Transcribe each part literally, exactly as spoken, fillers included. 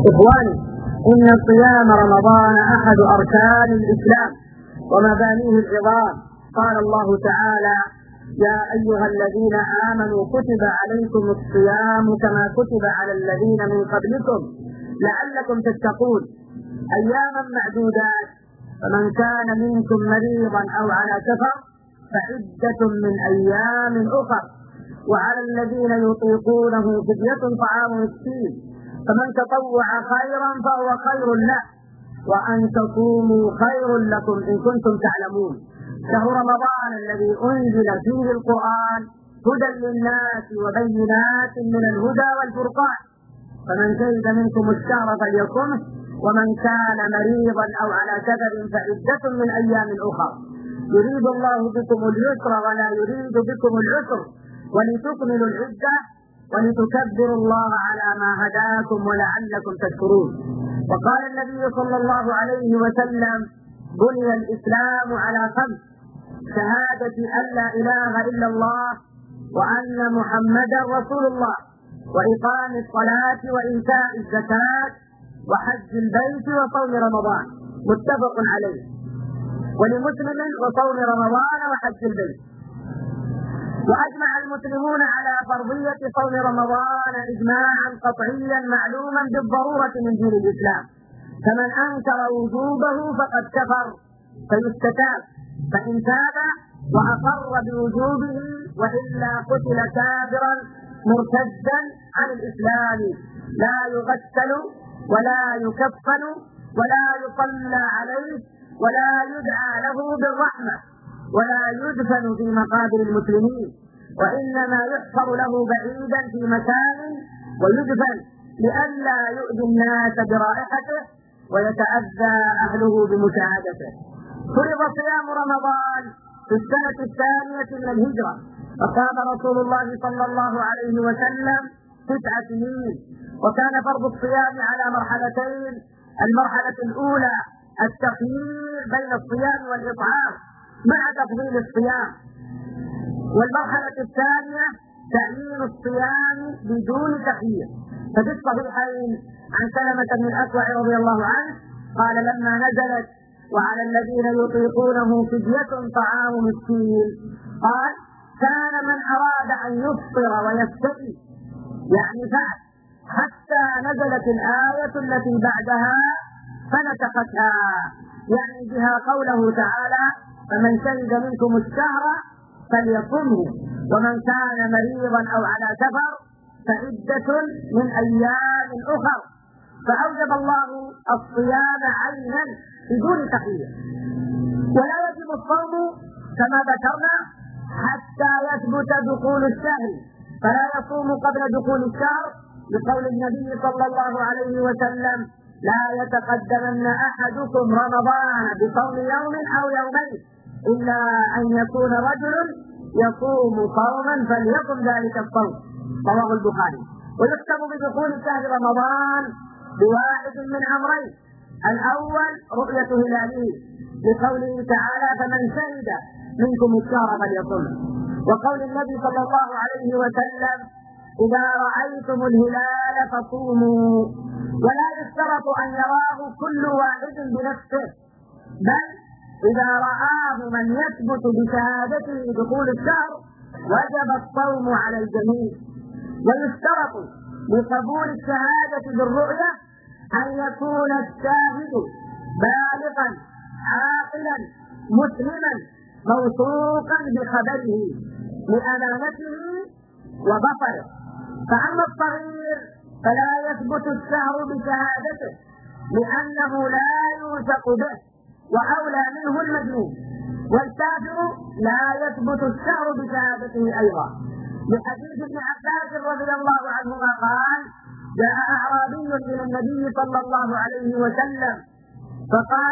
إخواني، إن صيام رمضان أحد أركان الإسلام ومبانيه العظام. قال الله تعالى: يا أيها الذين آمنوا كتب عليكم الصيام كما كتب على الذين من قبلكم لعلكم تتقون أياما معدودات، فمن كان منكم مريضا أو على سفر فعدة من أيام أخر، وعلى الذين يطيقونه فدية طعام مسكين، فمن تطوع خيرا فهو خير له، وأن تصوموا خير لكم إن كنتم تعلمون. شهر رمضان الذي أنزل فيه القرآن هدى للناس وبينات من الهدى والفرقان، فمن شهد منكم الشهر فليصمه، ومن كان مريضا أو على سفر فعدة من أيام أخر. يريد الله بكم اليسر ولا يريد بكم العسر، ولتكملوا العدة ولتكبروا الله على ما هداكم ولعلكم تشكرون. وقال النبي صلى الله عليه وسلم: بني الإسلام على خمس: شهادة أن لا إله إلا الله وأن محمدا رسول الله، وإقام الصلاة وإيتاء الزكاة وحج البيت وصوم رمضان. متفق عليه. ولمسلم: وصوم رمضان وحج البيت. وأجمع المسلمون على فرضية صوم رمضان إجماعا قطعيا معلوما بالضرورة من دين الإسلام، فمن أنكر وجوبه فقد كفر فيستتاب، فإن تاب وأقر بوجوبه وإلا قتل كافرا مرتدا عن الإسلام، لا يغسل ولا يكفن ولا يصلى عليه ولا يدعى له بالرحمة ولا يدفن في مقابر المسلمين، وإنما يحفر له بعيدا في مكان ويدفن لئلا يؤذي الناس برائحته ويتأذى أهله بمشاهدته. فرض صيام رمضان في السنة الثانية من الهجرة، فقام رسول الله صلى الله عليه وسلم تسع سنين، وكان فرض الصيام على مرحلتين: المرحلة الأولى التخيير بين الصيام والإطعام مع تفضيل الصيام، والمرحلة الثانية تعيين الصيام بدون تخيير. ففي الصحيحين عن سلمة بن الأكوع رضي الله عنه قال: لما نزلت وعلى الذين يطيقونه فدية طعام مسكين، قال: كان من أراد أن يفطر ويفتدي يعني فعل حتى نزلت الآية التي بعدها فنسختها، يعني بها قوله تعالى: فمن شهد منكم الشهر فليصمه، ومن كان مريضا أو على سفر فعدة من أيام أخر. فأوجب الله الصيام عينا بدون تخيير. ولا يجب الصوم كما ذكرنا حتى يثبت دخول الشهر، فلا يصوم قبل دخول الشهر، لقول النبي صلى الله عليه وسلم: لا يتقدمن أحدكم رمضان بصوم يوم أو يومين إلا أن يكون رجل يصوم صوما فليقم ذلك الصوم. رواه البخاري. ويختم بدخول شهر رمضان بواحد من أمرين: الأول رؤية هلاله، لقوله تعالى: فمن شهد منكم الشهر فليصمه، وقول النبي صلى الله عليه وسلم: إذا رأيتم الهلال فصوموا. ولا يشترط أن يراه كل واحد بنفسه، بل إذا رآه من يثبت بشهادته دخول الشهر وجب الصوم على الجميع. ويشترط لقبول الشهادة بالرؤية أن يكون الشاهد بالغا عاقلا مسلما موثوقا بخبره لأمانته وبصره. فأما الصغير فلا يثبت الشهر بشهادته لأنه لا يوثق به، وأولى منه المجنون. والكافر لا يثبت الشهر بشهادته أيضا، لحديث ابن عباس رضي الله عنهما قال: جاء أعرابي إلى النبي صلى الله عليه وسلم فقال: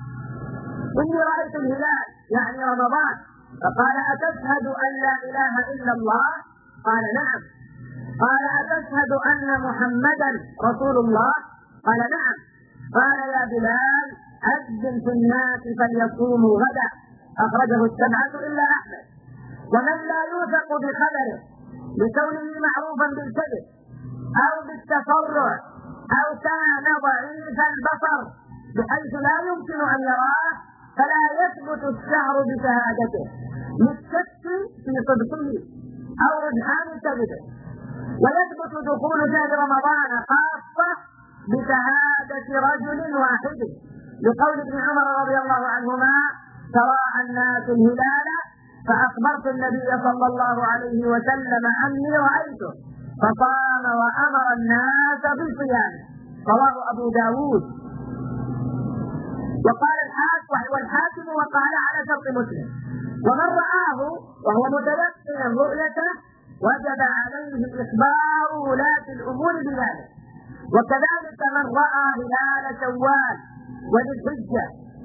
إني رأيت الهلال يعني رمضان. فقال: أتشهد أن لا إله إلا الله؟ قال: نعم. قال: أتشهد أن محمدا رسول الله؟ قال: نعم. قال: يا بلال أذن في الناس فليصوموا غدا. أخرجه السبعة إلا أحمد. ومن لا يوثق بخبره لكونه معروفا بالكذب أو بالتفرع أو كان ضعيف البصر بحيث لا يمكن أن يراه فلا يثبت الشهر بشهادته للشك في صدقه أو رجحان كذبه. ويثبت دخول شهر رمضان خاصة بشهادة رجل واحد لقول ابن عمر رضي الله عنهما: تراءى الناس الهلال فأخبرت النبي صلى الله عليه وسلم أني رأيته فصام وأمر الناس بصيامه. رواه أبو داود. وقال الحاكم والحاكم وقال على شرط مسلم: ومن رآه وهو متيقن رؤيته وجب عليه إخبار ولاة الأمور بذلك. وكذلك من رأى هلال شوال وذي الحجة،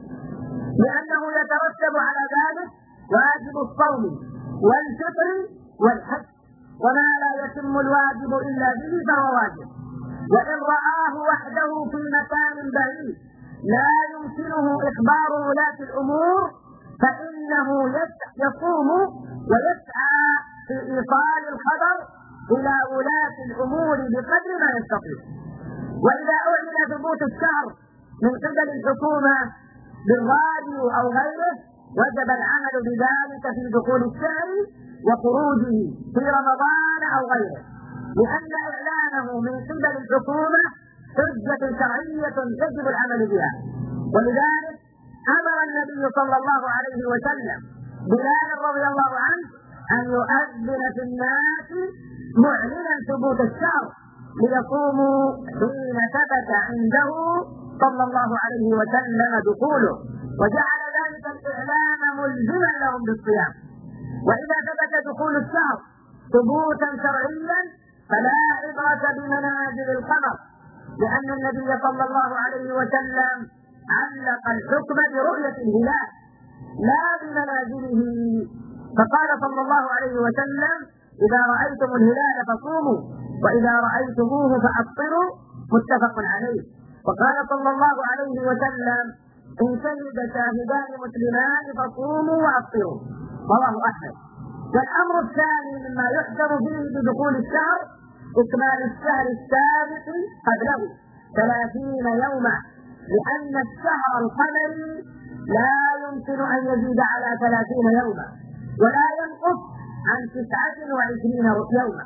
لأنه يترتب على ذلك واجب الصوم والفطر والحج، وما لا يتم الواجب إلا به فهو واجب. وإن رآه وحده في مكان بعيد لا يمكنه إخبار ولاة الأمور فإنه يصوم ويسعى في إيصال الخبر إلى ولاة الأمور بقدر ما يستطيع. وإذا أعلن ثبوت الشهر من قبل الحكومة بالراديو أو غيره وجب العمل بذلك في دخول الشهر وخروجه في رمضان أو غيره، لأن إعلانه من قبل الحكومة حجة شرعية يجب العمل بها. ولذلك أمر النبي صلى الله عليه وسلم بلال رضي الله عنه أن يؤذن في الناس معلنا ثبوت الشهر ليصوموا حين ثبت عنده صلى الله عليه وسلم دخوله، وجعل ذلك الإعلان ملزما لهم بالصيام. وإذا ثبت دخول الشهر ثبوتا شرعيا فلا عبرة بمنازل القمر، لأن النبي صلى الله عليه وسلم علق الحكم برؤية الهلال لا بمنازله، فقال صلى الله عليه وسلم: إذا رأيتم الهلال فصوموا وإذا رأيتموه فأفطروا، متفق عليه. وقال صلى الله عليه وسلم: إن شهد شاهدان مسلمان فصوموا وأفطروا، رواه أحمد. والأمر الثاني مما يحذر فيه بدخول الشهر إكمال الشهر السابق قبله ثلاثين يوما، لأن الشهر القمري لا يمكن أن يزيد على ثلاثين يوما ولا ينقص عن تسعة وعشرين يوما،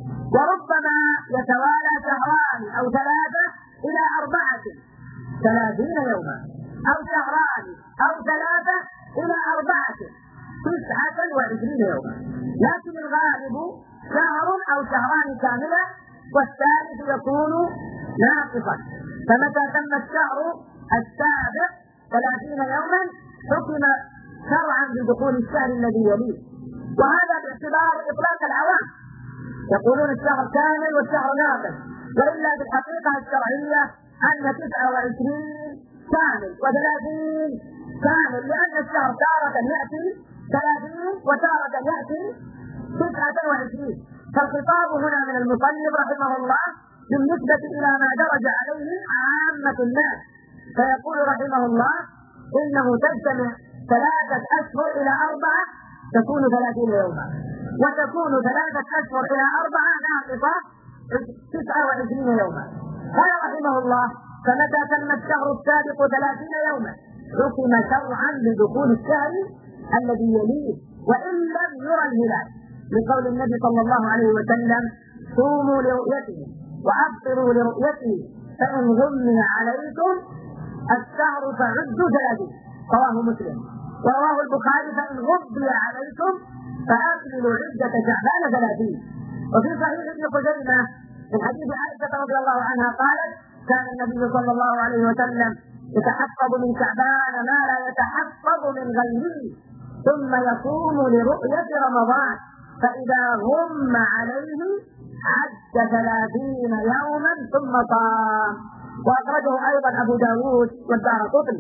وربما يتوالى شهران أو ثلاثة إلى أربعة ثلاثين يوما، أو شهران أو ثلاثة إلى أربعة تسعة وعشرين يوما، لكن الغالب شهر أو شهران كاملة والثالث يكون ناقصا. فمتى تم الشهر السابق ثلاثين يوما حكم شرعا بدخول الشهر الذي يليه، وهذا باعتبار إطلاق العوام يقولون الشهر كامل والشهر ناقص، وإلا بالحقيقة الشرعية أن تسعة وعشرين كامل وثلاثين كامل، لأن الشهر تارة يأتي ثلاثين وتارة يأتي تسعة وعشرين. فالخطاب هنا من المصنف رحمه الله بالنسبة إلى ما درج عليه عامة الناس، فيقول رحمه الله: إنه تجتمع ثلاثة أشهر إلى أربعة تكون ثلاثين يوما، وتكون ثلاثة أشهر إلى أربعة ناقصة تسعة وعشرين يوما. قال رحمه الله: فمتى تم الشهر السابق ثلاثين يوما حكم شرعا بدخول الشهر الذي يليه وإن لم يرى الهلال، لقول النبي صلى الله عليه وسلم: صوموا لرؤيته وأفطروا لرؤيته فإن غمي عليكم الشهر فعدوا ثلاثين، رواه مسلم. ورواه البخاري: فإن غمي عليكم فأكملوا عدة شعبان ثلاثين. وفي صحيح ابن خزيمة من حديث عائشة رضي الله عنها قالت: كان النبي صلى الله عليه وسلم يتحفظ من شعبان ما لا يتحفظ من غيره ثم يصوم لرؤية رمضان، فإذا غم عليه عد ثلاثين يوما ثم صام. وأخرجه أيضا أبو داود والدارقطني.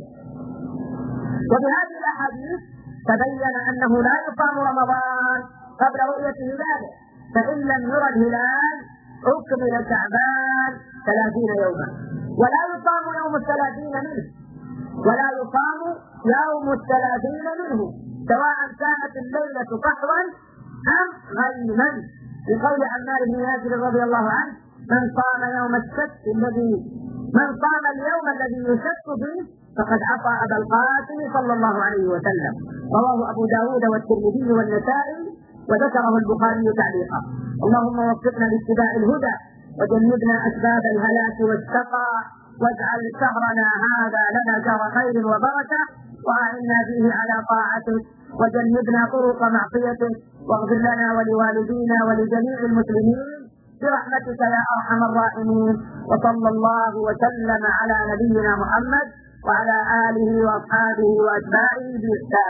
وبهذه الأحاديث تبين أنه لا يصام رمضان قبل رؤية هلاله، فإن لم يرى الهلال أكمل شعبان ثلاثين يوما، ولا يصام يوم الثلاثين منه ولا يصام يوم الثلاثين منه سواء كانت الليلة قحوا أم غيما، لقول عمار بن ياسر رضي الله عنه: من صام يوم السبت الذي من صام اليوم الذي يشك فيه فقد عصى أبا القاسم صلى الله عليه وسلم. رواه أبو داود والترمذي والنسائي وذكره البخاري تعليقا. اللهم وفقنا لاتباع الهدى وجنبنا أسباب الهلاك والشقى، واجعل شهرنا هذا لنا شهر خير وبركة، وأعنا فيه على طاعتك، وجنبنا طرق معصيتك، واغفر لنا ولوالدينا ولجميع المسلمين برحمتك يا أرحم الراحمين. وصلى الله وسلم على نبينا محمد وعلى آله وأصحابه وأتباعه بإحسان.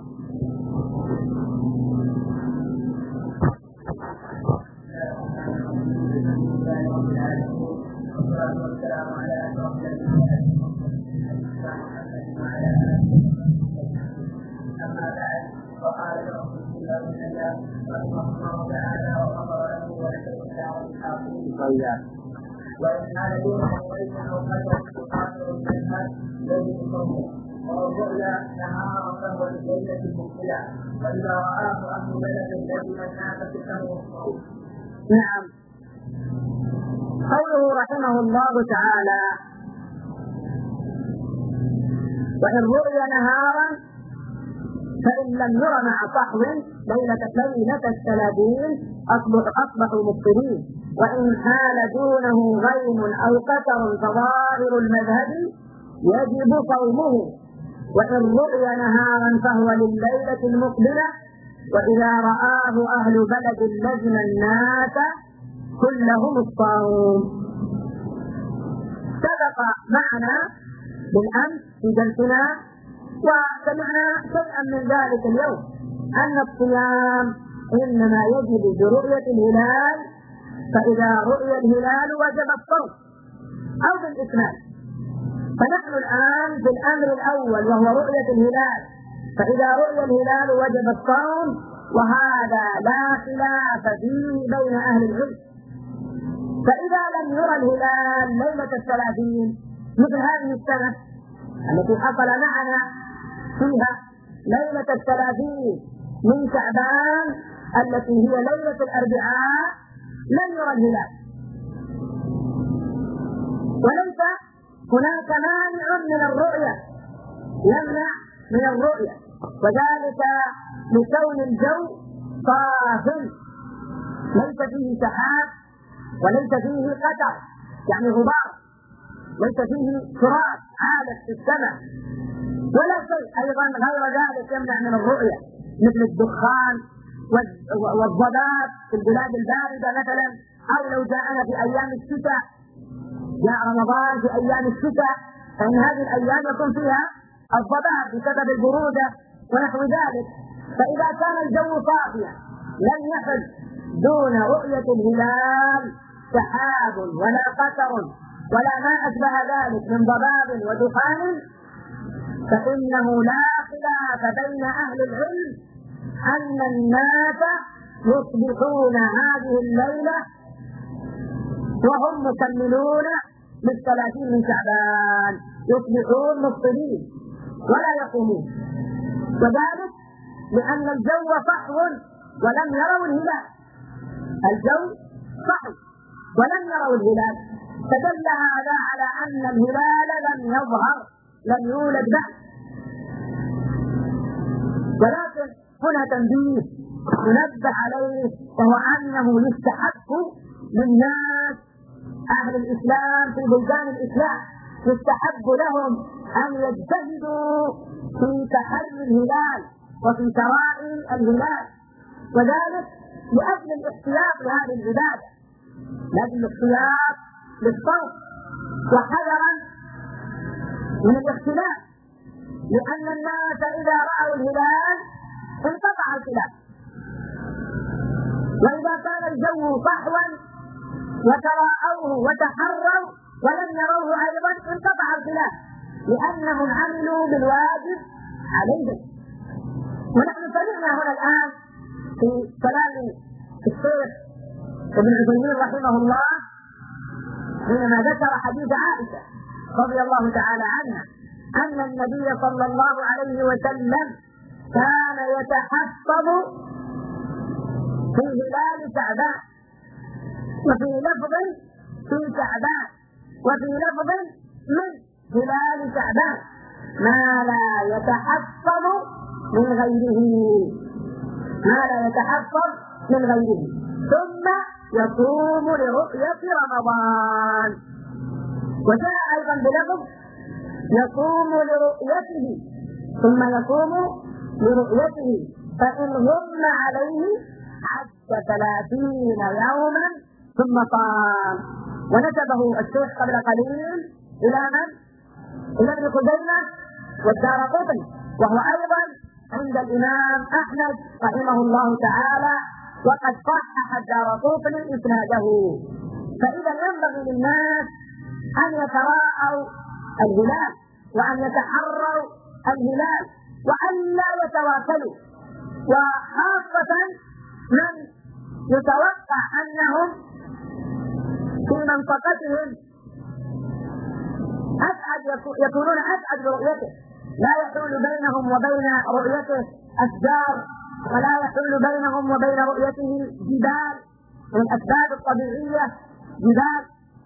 والسلام على أشرف الأنبياء أما بعد، فقال رسول الله رحمه الله تعالى وغفر له ولكن الدعوة الحاصلين. وإن كان دونه وليس أو قدر تقاتل الجنة ليس بصوته، والرؤيا نهارا فهو لليلة المقبلة، وإذا رآه أهل بلد الذي الناس له الصوت. نعم. قوله رحمه الله تعالى: وإن رؤي نهارا فإن لم ير مع صحو ليلة ليلة الثلاثين أصبحوا مبطلين، وإن حال دونه غيم أو قتر فظاهر المذهب يجب صومه، وإن رؤي نهارا فهو لليلة المقبلة، وإذا رآه أهل بلد لزم الناس كلهم الصوم. سبق معنا بالأمس في جلسنا وسمعنا شيئا من ذلك اليوم أن الصيام إنما يجب برؤية الهلال، فإذا رؤي الهلال وجب الصوم أو بالإكمال. فنحن الآن في الأمر الأول وهو رؤية الهلال، فإذا رؤي الهلال وجب الصوم، وهذا لا خلاف فيه بين أهل العلم. فإذا لم يرى الهلال ليلة الثلاثين مثل هذه السنة التي حصل معنا فيها ليلة الثلاثين من شعبان التي هي ليلة الأربعاء، لم يرى الهلال، وليس هناك مانع من الرؤية يمنع من الرؤية، وذلك لكون الجو صاف ليس فيه سحاب وليس فيه قطر يعني غبار، ليس فيه تراب عالق في السماء، ولا شيء أيضا غير ذلك يمنع من الرؤية مثل الدخان والضباب في البلاد الباردة مثلا، أو لو جاءنا في أيام الشتاء، جاء رمضان في أيام الشتاء، فإن هذه الأيام يكون فيها الضباب بسبب البرودة ونحو ذلك. فإذا كان الجو صافيا لم يحل دون رؤية الهلال سحاب ولا قطر ولا ما أشبه ذلك من ضباب ودخان، فإنه لا خلاف بين أهل العلم أن الناس يصبحون هذه الليلة وهم مكملون للثلاثين من شعبان، يصبحون مفطرين ولا يقومون، وذلك لأن الجو صحو ولم يروا الهلال، الجو صحو ولم يروا الهلال، فدل هذا على أن الهلال لم يظهر، لم يولد بعد. ولكن هنا تنبيه ننبه عليه، وهو أنه يستحق للناس أهل الإسلام في بلدان الإسلام، يستحق لهم أن يجتهدوا في تحري الهلال وفي تراعي الهلال، وذلك لأجل الاحتياط لهذه العبادة، لأجل الاحتياط للصوم، وحذرا من الاختلاف، لأن الناس إذا رأوا الهلال انقطع الخلاف، وإذا كان الجو صحوا وتراءوه وتحروا ولم يروه أيضا انقطع الخلاف، لأنهم عملوا بالواجب عليهم. ونحن سمعنا هنا الآن في كلام الشيخ ابن عثيمين رحمه الله حينما ذكر حديث عائشة رضي الله تعالى عنها أن النبي صلى الله عليه وسلم كان يتحفظ في هلال شعبان، وفي لفظ وفي لفظ من هلال شعبان ما لا يتحفظ من غيره ما لا يتحفظ من غيره ثم يصوم لرؤية رمضان. وجاء أيضا بلفظ يصوم لرؤيته ثم يصوم لرؤيته فإن غم عليه عد ثلاثين يوما ثم صام. ونسبه الشيخ قبل قليل إلى من؟ إلى ابن خزيمة والدارقطني، وهو أيضا عند الإمام أحمد رحمه الله تعالى، وقد صحح الدارقطني إسناده. فإذا ينبغي للناس أن يتراءوا الهلال وأن يتحروا الهلال وأن لا يتواكلوا، وخاصة من يتوقع أنهم في منطقتهم أسعد يكونون أسعد برؤيته، لا يحول بينهم وبين رؤيته أشجار، ولا يحول بينهم وبين رؤيته جبال من الأسباب الطبيعية، جبال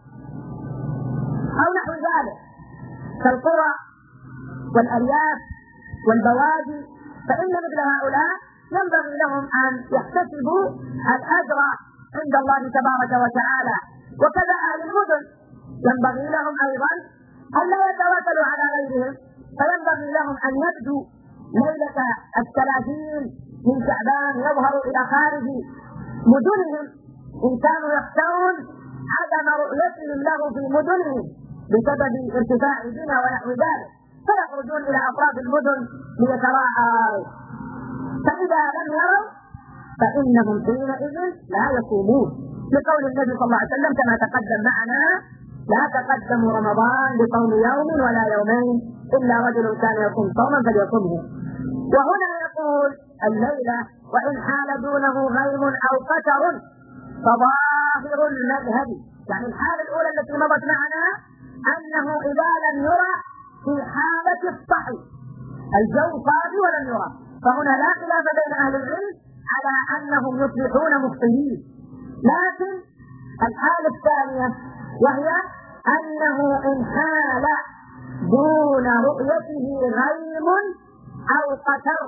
أو نحو ذلك كالقرى والأرياف والبوادي. فإن مثل هؤلاء ينبغي لهم أن يحتسبوا الأجر عند الله تبارك وتعالى. وكذا أهل المدن ينبغي لهم أيضا أن لا يتواكلوا على غيرهم، فينبغي لهم أن يبدوا ليلة الثلاثين من شعبان يظهروا إلى خارج مدنهم إن كانوا يخشون عدم رؤيتهم له في مدنهم بسبب ارتفاع البنى ونحو ذلك، فيخرجون إلى أطراف المدن ليتراءوا. فإذا لم يروا فإنهم حينئذ لا يصومون، لقول النبي صلى الله عليه وسلم كما تقدم معنا: لا تقدموا رمضان بصوم يوم ولا يومين إلا رجل كان يصوم صوما فليصومه. وهنا يقول الليلة: وإن حال دونه غيم أو قتر فظاهر المذهب، يعني الحالة الأولى التي مضت معنا أنه إذا لم يرى في حالة الصحي الجو صافي ولم يرى، فهنا لا خلاف بين أهل العلم على أنهم يصبحون مفطرين. لكن الحالة الثانية وهي أنه إن حال دون رؤيته غيم أو قتر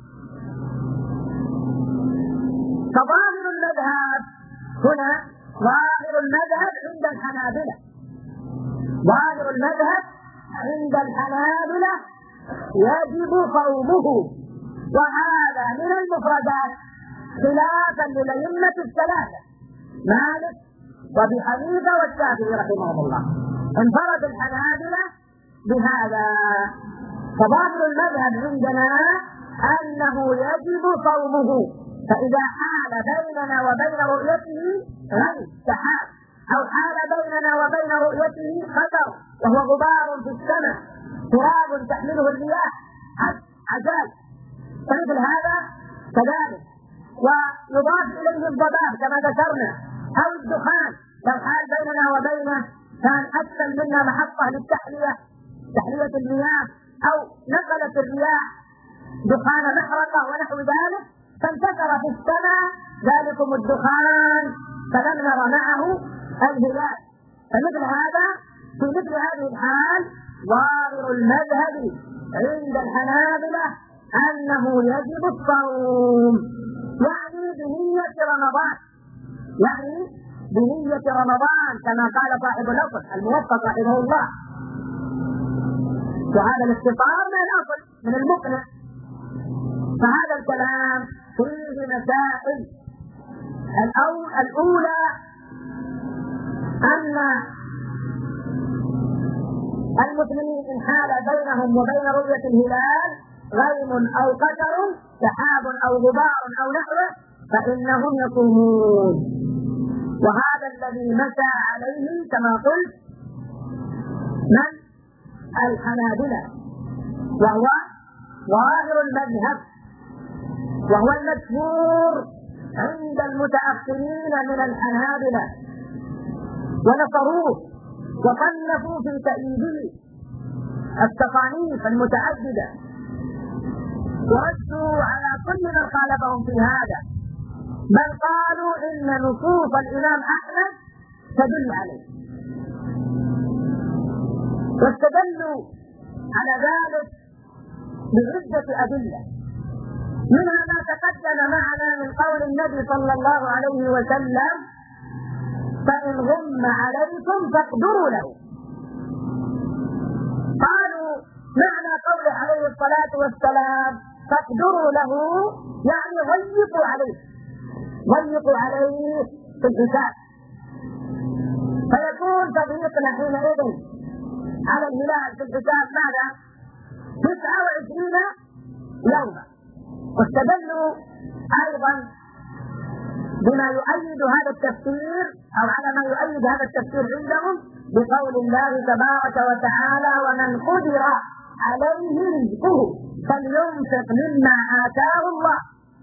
فظاهر المذهب هنا ظاهر المذهب عند الحنابلة ظاهر المذهب عند الحنابلة يجب صومه، وهذا من المفردات خلافا للأئمة الثلاثة مالك وابي حنيفة والشافعي رحمهم الله. انفرد الحنابلة بهذا، فظاهر المذهب عندنا أنه يجب صومه. فإذا حال بيننا وبين رؤيته غيم سحاب أو حال بيننا وبين رؤيته خطر وهو غبار في السماء تراب تحمله الرياح عجال، فمثل هذا كذلك. ويضاف إليه الضباب كما ذكرنا أو الدخان، لو حال بيننا وبينه كان أسفل منا محطة للتحلية تحلية المياه أو نقلت الرياح دخان محرقة ونحو ذلك فانتشر في السماء ذلكم الدخان فلم نرى معه الهلال، فمثل هذا في مثل هذه الحال ظاهر المذهب عند الحنابلة أنه يجب الصوم، يعني بنية رمضان، يعني بنية رمضان كما قال صاحب الأصل الموفق رحمه الله. وهذا الاختصار من الأصل من المقنع. فهذا الكلام فيه مسائل. الأولى أن المسلمين إن حال بينهم وبين رؤية الهلال غيم أو قتر سحاب أو غبار أو نحوه فإنهم يصومون، وهذا الذي مشى عليه كما قلت من الحنابلة، وهو ظاهر المذهب، وهو المشهور عند المتأخرين من الحنابلة، ونصروه وصنفوا في تأييده التصانيف المتعددة وردوا على كل من خالفهم في هذا، بل قالوا إن نصوص الإمام أحمد تدل عليه. واستدلوا على ذلك بعدة أدلة، منها ما تقدم معنا من قول النبي صلى الله عليه وسلم: فإن غم عليكم فاقدروا له. قالوا معنى قوله عليه الصلاة والسلام فاقدروا له يعني ضيقوا عليه، ضيقوا عليه في الحساب، فيكون تضييقنا حينئذ على الهلال في الحساب ماذا؟ تسعة وعشرين يوما. واستدلوا أيضا بما يؤيد هذا التفسير أو على ما يؤيد هذا التفسير عندهم بقول الله تبارك وتعالى: ومن قدر عليه رزقه فلينفق مما آتاه الله.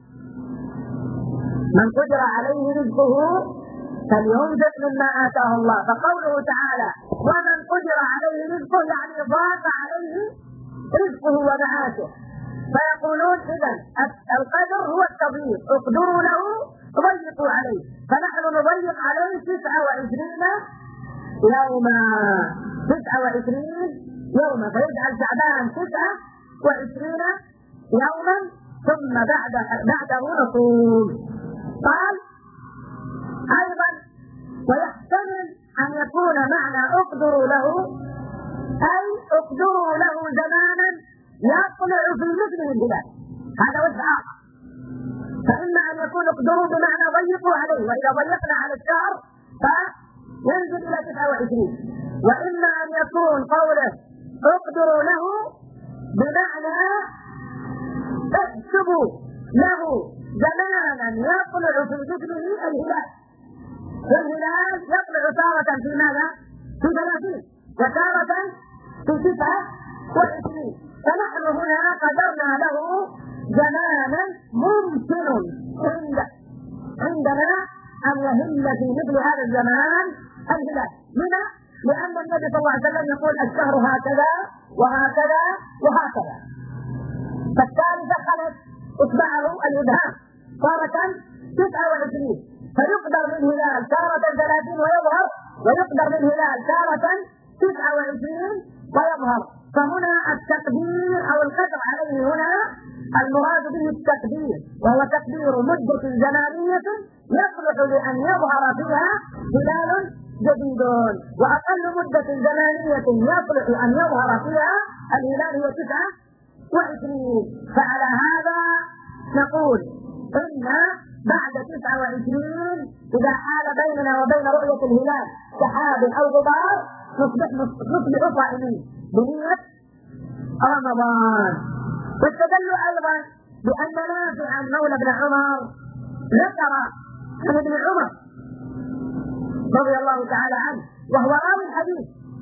من قدر عليه رزقه فلينفق مما آتاه الله. فقوله تعالى ومن قدر عليه رزقه يعني ضاق عليه رزقه ومعاشه، فيقولون إذا القدر هو التضييق، اقدروا له ضيقوا عليه، فنحن نضيق عليه تسعة وعشرين يوما، تسعة وعشرين يوما، فيجعل شعبان تسعة وعشرين يوما ثم بعد بعده نصوم. قال أيضا ويحتمل أن يكون معنى اقدروا له أي اقدروا له زمانا يطلع في مثله الهلال، هذا وجه آخر. فإما أن يكون اقدروا بمعنى ضيقوا عليه، وإذا ضيقنا على الشهر فينزل إلى تسعة وعشرين، وإما أن يكون قوله اقدروا له بمعنى احسبوا له زمانا يطلع في مثله الهلال، والهلال يطلع تارة في ماذا؟ في ثلاثين وتارة في تسعة وعشرين، فنحن هنا قدرنا له زمانا ممكن عند عندنا أن يهل في مثل هذا الزمان الهلال. لما؟ لأن النبي صلى الله عليه وسلم يقول الشهر هكذا وهكذا وهكذا، فالتالي دخلت إتباعه الإبهام تارة تسعة وعشرين، فيقدر من هلال تارة ثلاثين ويظهر، ويقدر من هلال تارة تسعة وعشرين ويظهر. فهنا التقدير أو القدر عليه هنا المراد به التقدير، وهو تقدير مدة زمانية يصلح لأن يظهر فيها هلال جديد، وأقل مدة زمانية يصلح أن يظهر فيها الهلال هي تسعة وعشرين. فعلى هذا نقول إن بعد تسعة وعشرين إذا حال بيننا وبين رؤية الهلال سحاب أو غبار نصبح نصبح صائمين بنية رمضان. واستدلوا أيضا بأن نافعا مولى بن عمر ذكر عن ابن عمر رضي الله تعالى عنه وهو راوي الحديث.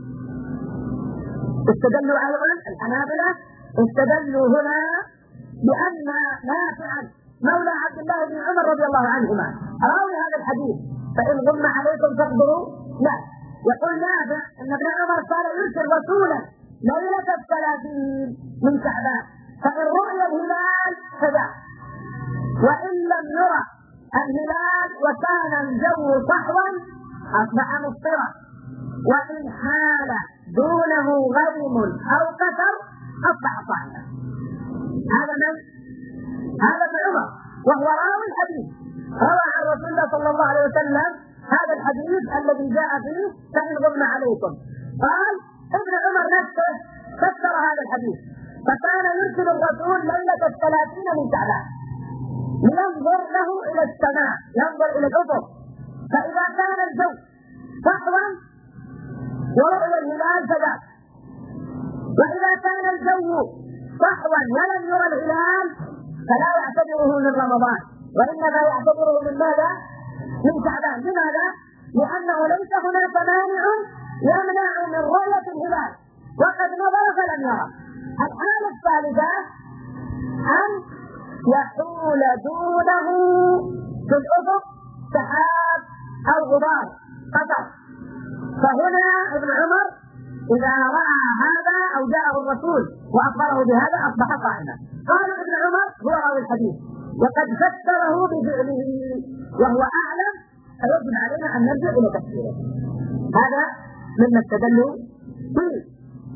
استدلوا أيضا الحنابلة استدلوا هنا بأن نافعا مولى عبد الله بن عمر رضي الله عنهما راوي هذا الحديث فإن غم عليكم فاقدروا لا. يقول نافع أن ابن عمر كان يرسل رسولا ليلة الثلاثين من شعبان، فإن رؤي الهلال فذا، وإن لم يرى الهلال وكان الجو صحوا أصبح مفطرا، وإن حال دونه غيم أو كثر أصبح صائما. هذا من؟ هذا ابن عمر وهو راوي الحديث، روى عن رسول الله صلى الله عليه وسلم هذا الحديث الذي جاء فيه فإن غم عليكم. قال ابن عمر نفسه فسر هذا الحديث، فكان يرسل الرسول ليلة الثلاثين من شعبان لينظر له إلى السماء، ينظر إلى الأفق، فإذا كان الجو صحوا ورؤي الهلال فذاك، وإذا كان الجو صحوا ولم يرى الهلال فلا يعتبره من رمضان، وإنما يعتبره من ماذا؟ من شعبان. لماذا؟ لأنه ليس هناك مانع يمنع من رؤية الهلال وقد نظر فلم يرى. الحالة الثالثة أن يحول دونه في الأفق سحاب أو غبار قطر، فهنا ابن عمر إذا رأى هذا أو جاءه الرسول وأخبره بهذا أصبح صائما. قال ابن عمر هو راوي الحديث وقد فسره بفعله وهو أعلم، فيجب علينا أن نرجع إلى تفسيره. هذا مما استدلوا به.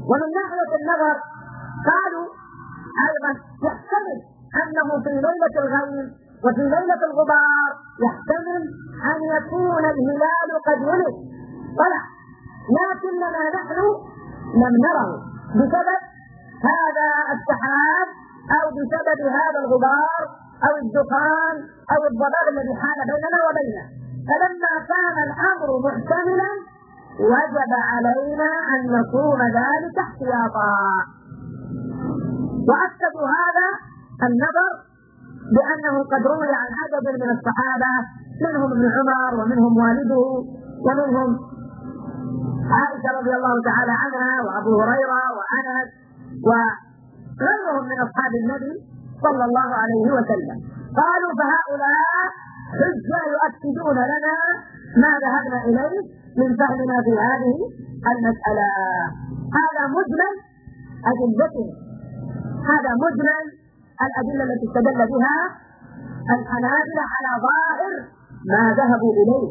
ومن ناحية النظر قالوا أيضا يحتمل أنه في ليلة الغيم وفي ليلة الغبار يحتمل أن يكون الهلال قد ولد طلع، لكننا نحن لم نره بسبب هذا السحاب أو بسبب هذا الغبار أو الدخان أو الضباب الذي حال بيننا وبينه. فلما كان الأمر محتملا وجب علينا أن نصوم ذلك احتياطا. وأكدوا هذا النظر بأنه قد روي عن عدد من الصحابة منهم ابن عمر ومنهم والده ومنهم عائشة رضي الله تعالى عنها وأبو هريرة وأنس وغيرهم من أصحاب النبي صلى الله عليه وسلم. قالوا فهؤلاء حجة يؤكدون لنا ما ذهبنا إليه من فهمنا في هذه المسألة. هذا مجمل أدلته، هذا مجمل الأدلة التي استدل بها الحنابلة على ظاهر ما ذهبوا إليه،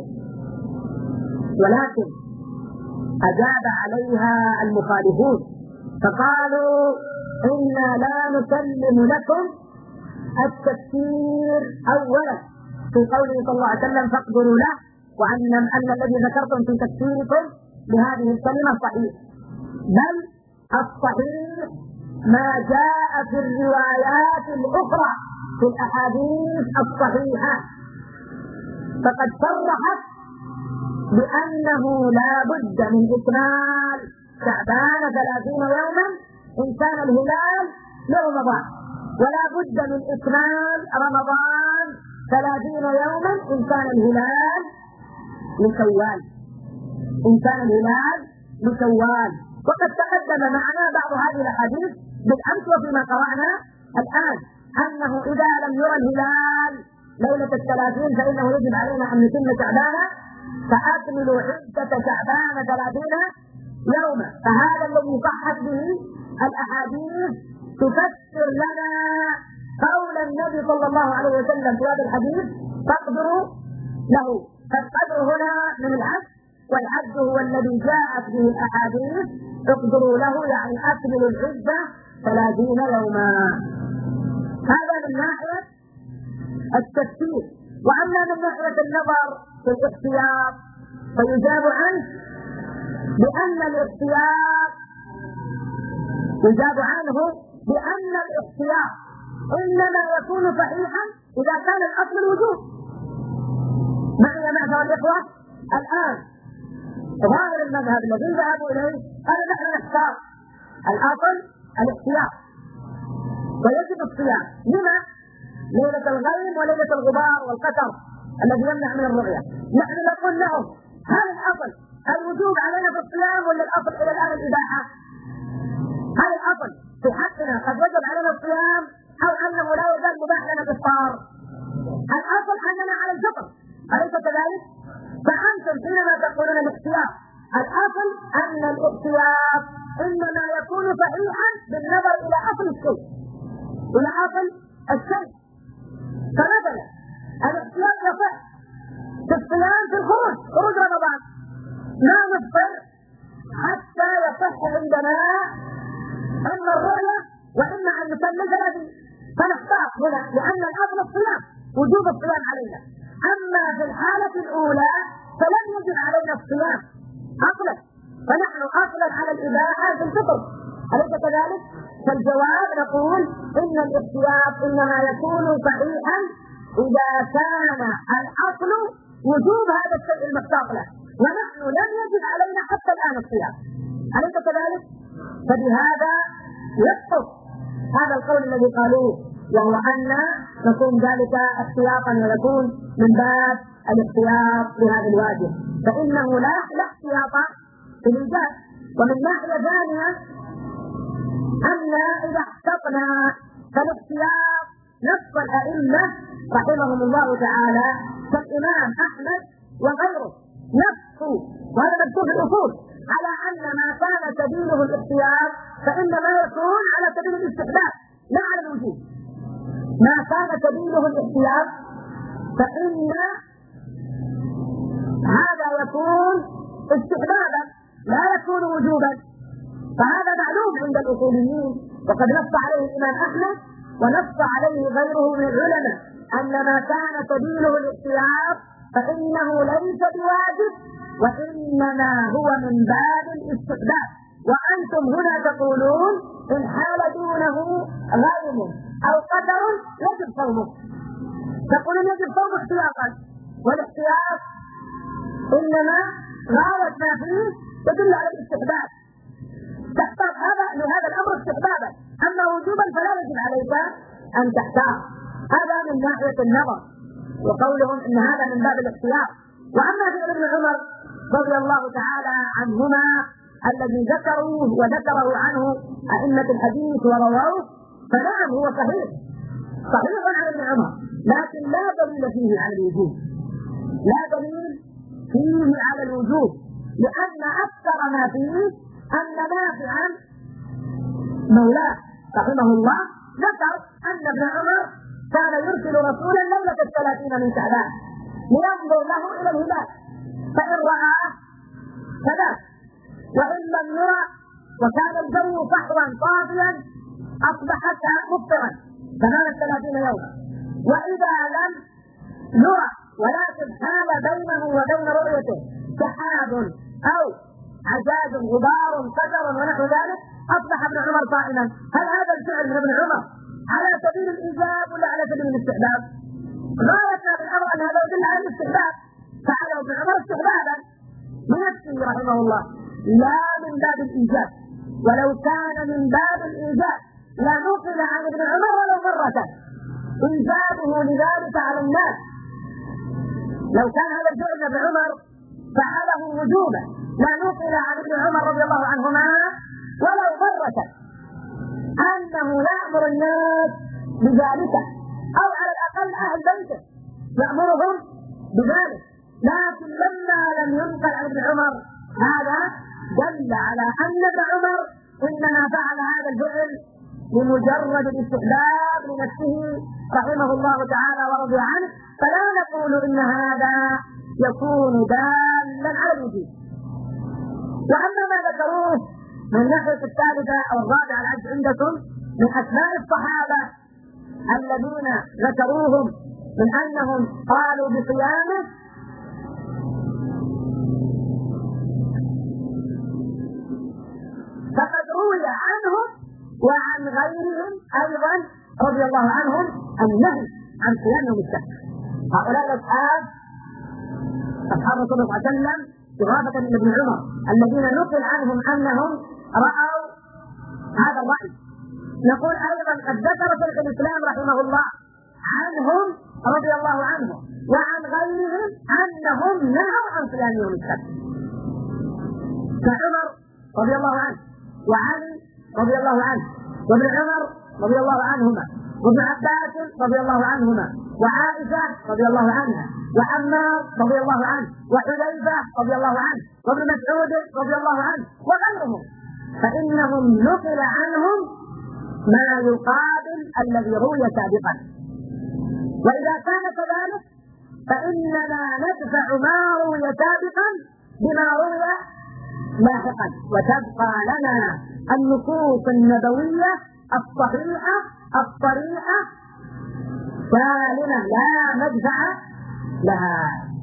ولكن أجاب عليها المخالفون فقالوا إنا لا نسلم لكم التفسير أولا في قوله صلى الله عليه وسلم فاقدروا له، وأن أن الذي ذكرتم في تفسيركم بهذه الكلمة صحيح، بل الصحيح ما جاء في الروايات الأخرى في الأحاديث الصحيحة، فقد صرحت بأنه لا بد من إكمال شعبان ثلاثين يوما إن كان الهلال لرمضان، ولا بد من إكمال رمضان ثلاثين يوما إن كان الهلال لشوال إن كان الهلال لشوال. وقد تقدم معنا بعض هذه الأحاديث بالأمس وفيما قرأنا الآن أنه إذا لم يرى الهلال ليلة الثلاثين فإنه يجب علينا أن نتم شعبان فأكملوا عدة شعبان ثلاثين يوما. فهذا الذي صحت به الأحاديث تفسر لنا قول النبي صلى الله عليه وسلم في هذا الحديث فاقدروا له. فالقدر هنا من العد، والعد هو الذي جاءت به الأحاديث اقدروا له يعني أكملوا العدة ثلاثين يوما. هذا من ناحية التفسير. وأما من ناحية النظر في الاحتياط فيجاب عنه بأن الاحتياط يجاب عنه بأن الاحتياط إنما يكون صحيحا إذا كان الأصل الوجوب. معي يا معشر الإخوة الآن ظاهر المذهب الذي ذهبوا إليه قال نحن نختار الأصل الاحتياط ويجب الصيام. لما؟ ليلة الغيم وليلة الغبار والقطر الذي يمنع من الرؤية. نحن نقول لهم هل الأصل الوجوب علينا في الصيام ولا الأصل إلى الآن الإباحة؟ هل الأصل في حقنا قد وجب علينا الصيام أو أنه لا يزال مباح لنا الإفطار؟ الأصل أننا على الفطر، أليس كذلك؟ فأنتم حينما تقولون الاحتياط الأصل أن الاحتياط إنما يكون صحيحا بالنظر إلى أصل الشيء إلى أصل الشيء. فمثلا الاحتياط يصح في الصيام في الخروج خروج رمضان لا نفطر حتى يصح عندنا إما الرؤية وإما أن نكمل ثلاثين، فنختار هنا لأن الأصل الصيام وجوب الصيام علينا. أما في الحالة الأولى فلم يجب علينا الصيام أصلا، فنحن أصلا على الإباحة في الفطر، أليس كذلك؟ فالجواب نقول إن الاحتياط إنما يكون صحيحا إذا كان الأصل وجوب هذا الشيء المختار له، ونحن لم يجب علينا حتى الآن الصيام، أليس كذلك؟ فبهذا يسقط هذا القول الذي قالوه وهو أن نصوم ذلك احتياطا ويكون من باب الاحتياط لهذا الواجب، فإنه لا لا احتياط في الإيجاب. ومن ناحية ثانية أن إذا احتطنا فالاحتياط نص الأئمة رحمهم الله تعالى كالإمام أحمد وغيره نصوا، وهذا مكتوب في الأصول، على أن ما كان سبيله الاحتياط فإنما يكون على سبيل الاستحباب لا على الوجوب. ما كان سبيله الاحتياط فإن هذا يكون استحبابا لا يكون وجوبا، فهذا معلوم معروف عند الأصوليين وقد نص عليه الإمام أحمد ونص عليه غيره من العلماء أن ما كان سبيله الاحتياط فإنه ليس بواجب وإنما هو من باب الاستحباب. وأنتم هنا تقولون إن حال دونه غيم أو قدر يجب صومه، تقولون يجب صومه احتياطا، والاحتياط إنما غاية ما فيه تدل على الاستحباب، تحتاط هذا لهذا الأمر استحبابا، أما وجوبا فلا يجب عليك أن تحتاط. هذا من ناحية النظر وقولهم إن هذا من باب الاحتياط. وأما في ابن عمر رضي الله تعالى عنهما الذي ذكروه وذكره عنه أئمة الحديث ورواه، فنعم هو صحيح صحيح عن ابن عمر، لكن لا دليل فيه على الوجوب، لا دليل فيه على الوجوب، لأن أكثر ما فيه أن نافعا مولاه رحمه الله ذكر أن ابن عمر كان يرسل رسولا ليلة الثلاثين من شعبان لينظر له إلى الهلال، فإن رآه كذا وإن لم يرى وكان الجو صحوا طافيا أصبحت مفطرا تمام الثلاثين يوما، وإذا لم يرى ولكن حال بينه وبين رؤيته سحاب أو عجاج غبار قدر ونحو ذلك أصبح ابن عمر صائما. هل هذا الفعل من ابن عمر على سبيل الإيجاب ولا على سبيل الاستحباب؟ غايتنا بالأمر أن هذا يدل على الاستحباب، فعل ابن عمر استحبابا بنفسه رحمه الله لا من باب الإيجاب، ولو كان من باب الإيجاب لا نقل عن ابن عمر ولو مرة إيجابه لذلك على الناس. لو كان هذا الفعل ابن عمر فعله وجوبا لا نقل عن ابن عمر رضي الله عنهما ولو مرة أنه يأمر الناس بذلك أو على الأقل أهل بيته يأمرهم بذلك، لكن لما لم ينقل عن ابن عمر هذا دل على أن ابن عمر إنما فعل هذا الفعل بمجرد الاستحباب لنفسه رحمه الله تعالى ورضي عنه، فلا نقول إن هذا يكون دالا على الوجوب. وأما ما ذكروه من الناحية الثالثة أو الرابعة العجز عندكم من أسماء الصحابة الذين ذكروهم من أنهم قالوا بصيامه، فقد روي عنهم وعن غيرهم أيضا رضي الله عنهم النهي عن صيام يوم السبت. هؤلاء الأصحاب أصحاب رسول الله صلى الله عليه وسلم إضافة إلى ابن عمر الذين نقل عنهم أنهم رأوا هذا الرأي. نقول أيضا قد ذكر شيخ الإسلام رحمه الله عنهم رضي الله عنهم وعن غيرهم أنهم نهوا عن صيام يوم السبت، كعمر رضي الله عنه وعلي رضي الله عنه وابن عمر رضي الله عنهما وابن عباس رضي الله عنهما وعائشة رضي الله عنها وعمار رضي الله عنه وحذيفة رضي الله عنه وابن مسعود رضي الله عنه وغيرهم، فإنهم نقل عنهم ما يقابل الذي روي سابقا. وإذا كان كذلك فإننا ندفع ما روي سابقا بما روي لاحقا، وتبقى لنا النصوص النبوية الصحيحة الصريحة سالمة لا مدفع لها.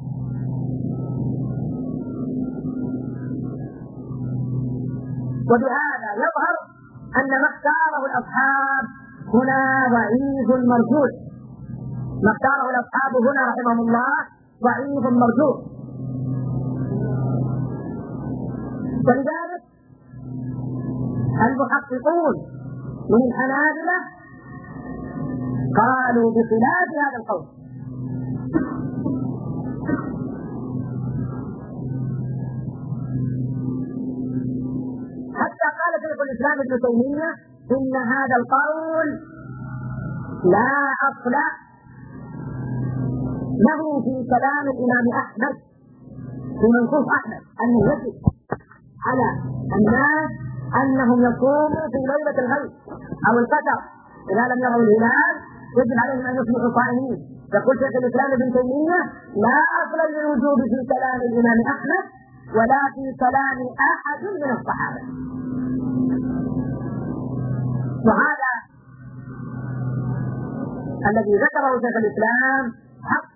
وبهذا يظهر أن ما اختاره الأصحاب هنا ضعيف مرجوح، ما اختاره الأصحاب هنا رحمهم الله ضعيف مرجوح. ولذلك المحققون من الحنابلة قالوا بخلاف هذا القول، حتى قال شيخ الإسلام ابن تيمية إن هذا القول لا أصل له في كلام الإمام أحمد في منصوص أحمد أنه يجب على الناس أنهم يصوموا في ليلة الغيب أو القدر إذا لم يروا الهلال يجب عليهم أن يصبحوا صائمين. يقول شيخ الإسلام ابن تيمية لا أصل للوجوب في كلام الإمام أحمد ولا في كلام أحد من الصحابة. وهذا الذي ذكره شيخ الإسلام حق،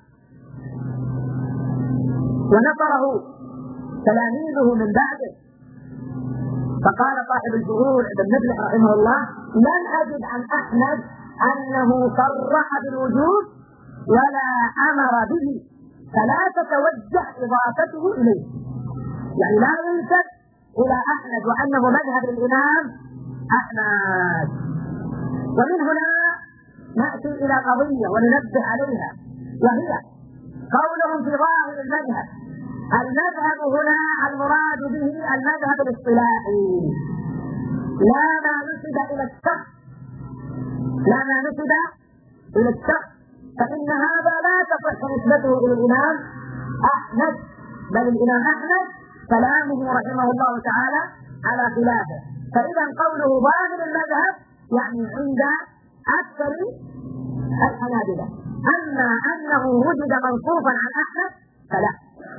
ونصره تلاميذه من بعده. فقال صاحب الجهور ابن مفلح رحمه الله: لم أجد عن أحمد أنه صرح بالوجود ولا أمر به، فلا تتوجه إضافته إليه. يعني لا ينسب إلى أحمد وأنه مذهب الإمام أحمد. ومن هنا نأتي إلى قضية وننبه عليها، وهي قولهم في ظاهر المذهب. المذهب هنا المراد به المذهب الاصطلاحي، لا ما نسب إلى الشخص، لا ما نسب إلى الشخص، فإن هذا لا تصح نسبته إلى الإمام أحمد، بل الإمام أحمد كلامه رحمه الله تعالى على خلافه. فإذا قوله ظاهر المذهب يعني عند أكثر الحنابلة، أما أنه وجد منصوصا عن أحمد فلا،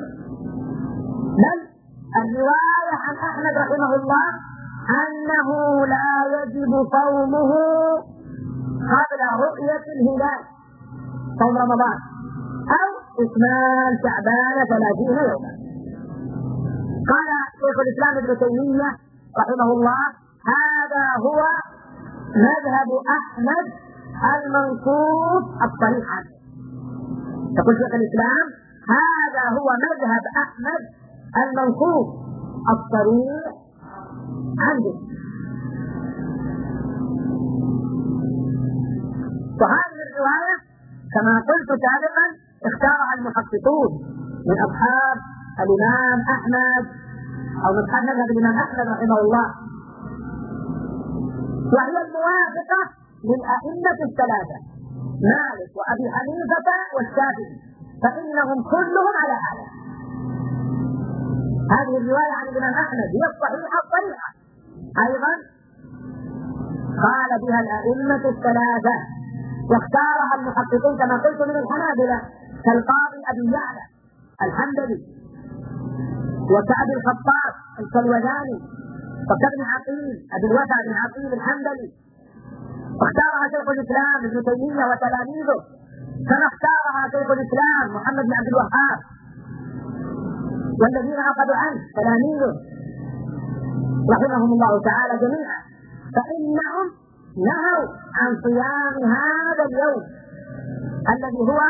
بل الرواية عن أحمد رحمه الله أنه لا يجب صومه قبل رؤية الهلال، صوم رمضان، أو إكمال شعبان ثلاثين يوما. قال شيخ الإسلام ابن تيمية رحمه الله: هذا هو مذهب أحمد المنصوص الصريح عنه. يقول شيخ الإسلام: هذا هو مذهب أحمد المنصوص الصريح عنه. وهذه الرواية كما قلت سابقا اختارها المحققون من أصحاب الإمام أحمد أو من أصحاب مذهب الإمام أحمد رحمه الله، وهي الموافقة للأئمة الثلاثة مالك وأبي حنيفة والشافعي، فإنهم كلهم على هذا. هذه الرواية عن الإمام أحمد هي الصحيحة الصريحة، أيضا قال بها الأئمة الثلاثة، واختارها المحققون كما قلت من الحنابلة كالقاضي أبي يعلى الحنبلي وكأبي الخطاب الكلوذاني وكابن عقيل أبي الوفا بن عقيل الحنبلي، واختارها شيخ الإسلام ابن تيمية وتلاميذه، كما اختارها شيخ الإسلام محمد بن عبد الوهاب والذين أخذوا عنه تلاميذه رحمهم الله تعالى جميعا، فإنهم نهوا عن صيام هذا اليوم الذي هو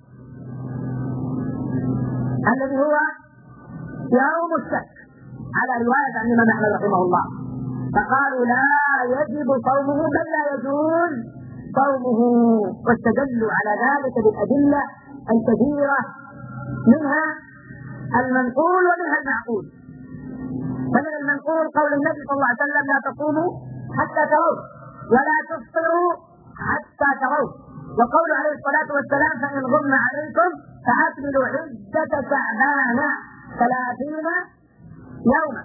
الذي هو يوم السبت على رواية عن الإمام أحمد رحمه الله، فقالوا لا يجب صومه بل لا يجوز صومه، واستدلوا على ذلك بالأدلة الكثيرة منها المنقول ومنها المعقول. فمن المنقول قول النبي صلى الله عليه وسلم: لا تصوموا حتى تروا ولا تفطروا حتى تروا، وقول عليه الصلاة والسلام: فإن غم عليكم فأكملوا عدة شعبان ثلاثين يوما.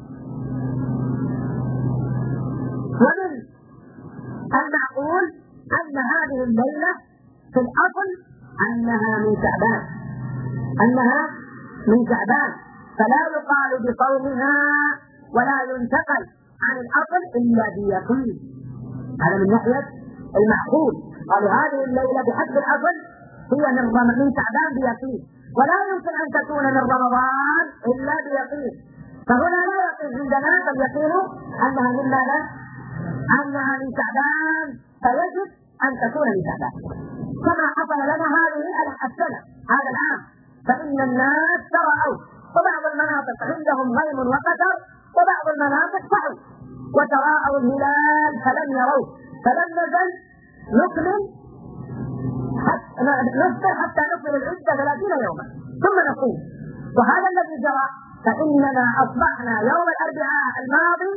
ومن المعقول أن هذه الليلة في الأصل أنها من شعبان، أنها من شعبان، فلا يقال بصومها ولا ينتقل عن الأصل إلا بيقين. هذا من ناحية المعقول، قالوا هذه الليلة بحسب الأصل هي من شعبان بيقين، ولا يمكن أن تكون من رمضان إلا بيقين، فهنا لا يقين عندنا، بل يقين أنها من ماذا؟ أنها من شعبان، فيجب أن تكون من شعبان، كما حصل لنا هذه السنة هذا العام، فإن الناس ترأوا، وبعض المناطق عندهم غيم وقدر، وبعض المناطق صحوا وتراءوا الهلال فلم يروه، فلم نزل نكمل حتى نفطر حتى نكمل العدة ثلاثين يوما ثم نقوم. وهذا الذي جرى، فإننا أصبحنا يوم الأربعاء الماضي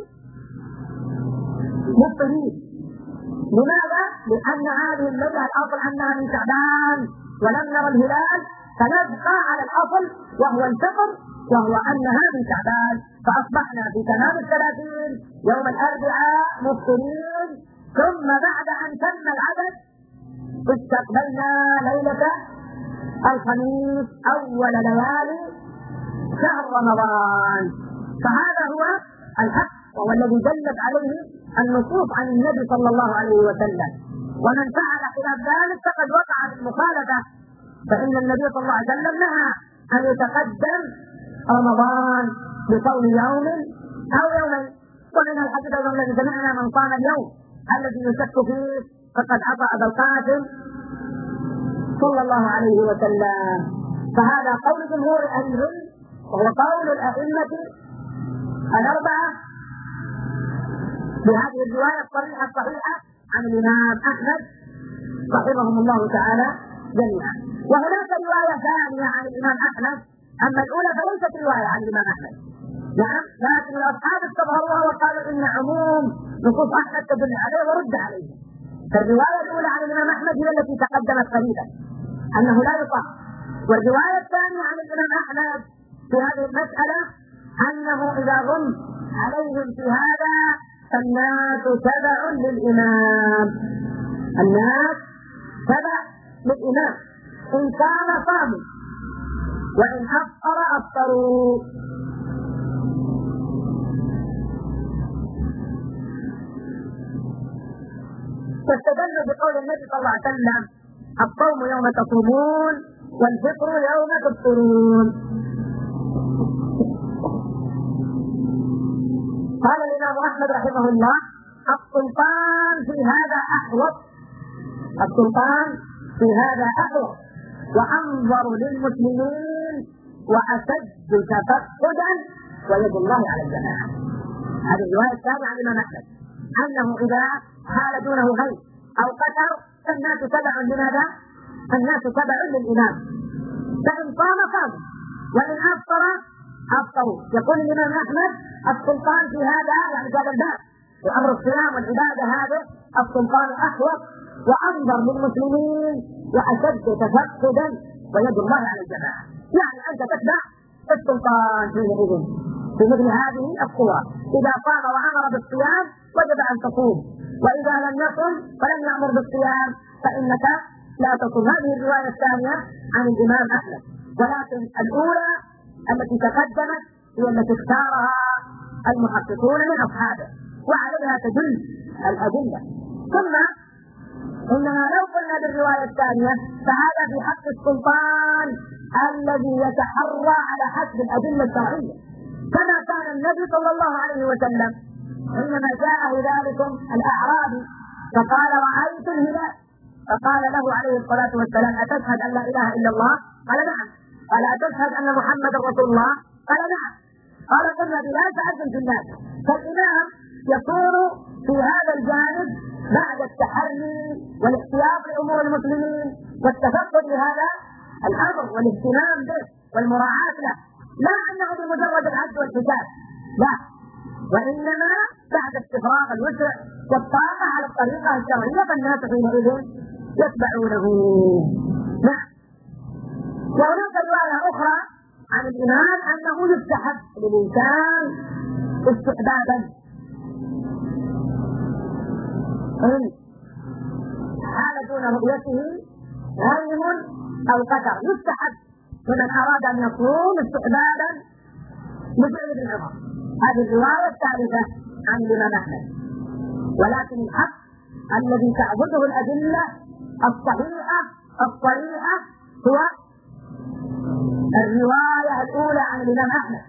مفطرين. لماذا؟ لأن هذه الليلة الأصل أنها من شعبان ولم نرى الهلال، فنبقى على الأصل وهو الفطر، وهو أنها من شعبان، فأصبحنا في تمام الثلاثين يوم الأربعاء مفطرين. ثم بعد أن تم العدد استقبلنا ليلة الخميس أول ليالي شهر رمضان، فهذا هو الحق وهو الذي دلت عليه النصوص عن النبي صلى الله عليه وسلم، ومن فعل خلاف ذلك فقد وقع في المخالفة، فإن النبي صلى الله عليه وسلم نهى أن يتقدم رمضان بصوم يوم أو يومين. ومن الحديث أيضا الذي سمعنا من صام اليوم الذي يشك فيه فقد عصى أبا القاسم صلى الله عليه وسلم. فهذا قول جمهور أهل العلم، وهو قول الأئمة الأربعة بهذه الرواية الصريحة الصحيحة عن الإمام أحمد رحمهم الله تعالى جميعا. وهناك رواية ثانية عن الإمام أحمد، أما الأولى فليست رواية عن الإمام أحمد، نعم، لكن الأصحاب استظهروها وقالوا إن عموم نصوص أحمد تدل عليه ورد عليه. فالرواية الأولى عن الإمام أحمد هي التي تقدمت قريبا أنه لا يصح، والرواية الثانية عن الإمام أحمد في هذه المسألة أنه إذا غم عليهم في هذا فالناس تبع للإمام، الناس تبع للإمام، إن كان صاموا وإن أفطر أفطروا. تستدل بقول النبي صلى الله عليه وسلم الصوم يوم تصومون والفطر يوم تفطرون. قال الإمام أحمد رحمه الله السلطان في هذا أحوط، السلطان في هذا أحوط وأنظر للمسلمين وأشد تفقدا ويد الله على الجماعة. هذه الرواية الثانية عن الإمام أحمد أنه إذا حال دونه غيب أو قتر فالناس تبع لماذا؟ الناس تبع للإمام، فإن صام صام وإن أفطر أفطروا. يقول الإمام أحمد السلطان في هذا يعني هذا الباب وأمر الصيام والعبادة هذا السلطان أحوط وأنظر للمسلمين وأشد تفقدا ويد الله على الجماعة. يعني أنت تتبع السلطان حينئذ في مثل هذه الصور، إذا صام وأمر بالصيام وجب أن تصوم، وإذا لم يصم ولم يأمر بالصيام فإنك لا تصوم. هذه الرواية الثانية عن الإمام أحمد، ولكن الأولى التي تقدمت هي التي اختارها المحققون من أصحابه وعليها تدل الأدلة. ثم إننا لو قلنا بالرواية الثانية فهذا في حق السلطان الذي يتحرى على حسب الأدلة الشرعية، كما كان النبي صلى الله عليه وسلم حينما جاءه ذلك الأعرابي فقال رأيت الهلال، فقال له عليه الصلاة والسلام أتشهد أن لا إله إلا الله؟ قال نعم. قال أتشهد أن محمد رسول الله؟ قال نعم. قال قلنا بلا تأذن في الناس. فالإمام يكون في هذا الجانب بعد التحري والاحتياط لأمور المسلمين والتفقد لهذا الأمر والاهتمام به والمراعاة له، لا أنه بمجرد العد والحساب، لا، وإنما بعد استفراغ الوسع والطاقة على الطريقة الشرعية فالناس حينئذ يتبعونه. نعم. وهناك رواية أخرى عن الإمام أنه يستحب للإنسان استحبابا إن حال دون رؤيته غيم أو قدر، يستحب لمن أراد أن يصوم استحبابا لفعل بالعمر. هذه الرواية الثالثة عن الإمام أحمد. ولكن الحق الذي تعبده الأدلة الصحيحة الصريحة هو الرواية الأولى عن الإمام أحمد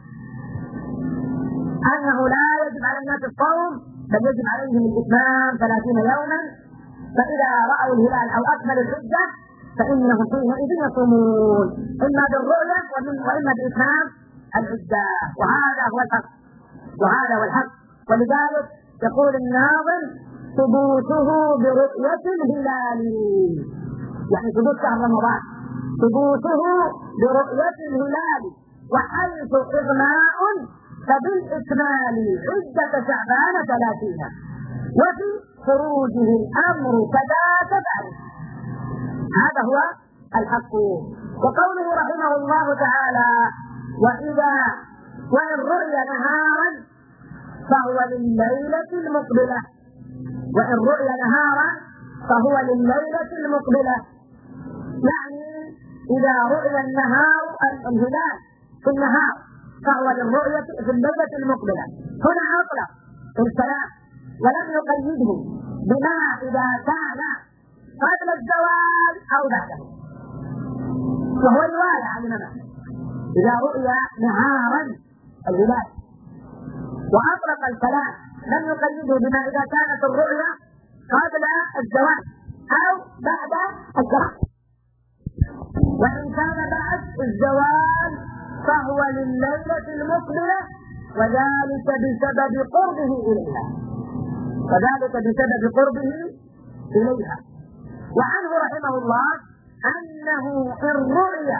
أنه لا يجب على الناس الصوم بل يجب عليهم الإتمام ثلاثين يوما، فإذا رأوا الهلال أو أكملوا العدة فإنهم حينئذ يصومون إما بالرؤية وإما بإتمام العدة. وهذا هو الحق، وهذا هو الحق. ولذلك يقول الناظم ثبوته برؤية الهلال، يعني ثبوت شهر رمضان ثبوته برؤية الهلال، وحيث إغماء فبالإكمال عدة شعبان ثلاثين، وفي خروجه الأمر كذا تبعه. هذا هو الحق. وقوله رحمه الله تعالى وإذا وإن رؤي نهارا فهو لليلة المقبلة، وإن رؤي نهارا فهو لليلة المقبلة، يعني إذا رؤي النهار الهلال في النهار فهو للرؤية في الليلة المقبلة. هنا أطلق الكلام ولم يقيده بما إذا كان قبل الزوال أو بعده، وهو رواية عن النبي إذا رؤي نهارا الهلال، وأطلق الكلام لم يقيده بما إذا كانت الرؤيا قبل الزوال أو بعد الزوال، وإن كان بعد الزوال فهو لليلة المقبلة، وذلك بسبب قربه إليها وذلك بسبب قربه إليها. وعنه رحمه الله أنه إن رؤي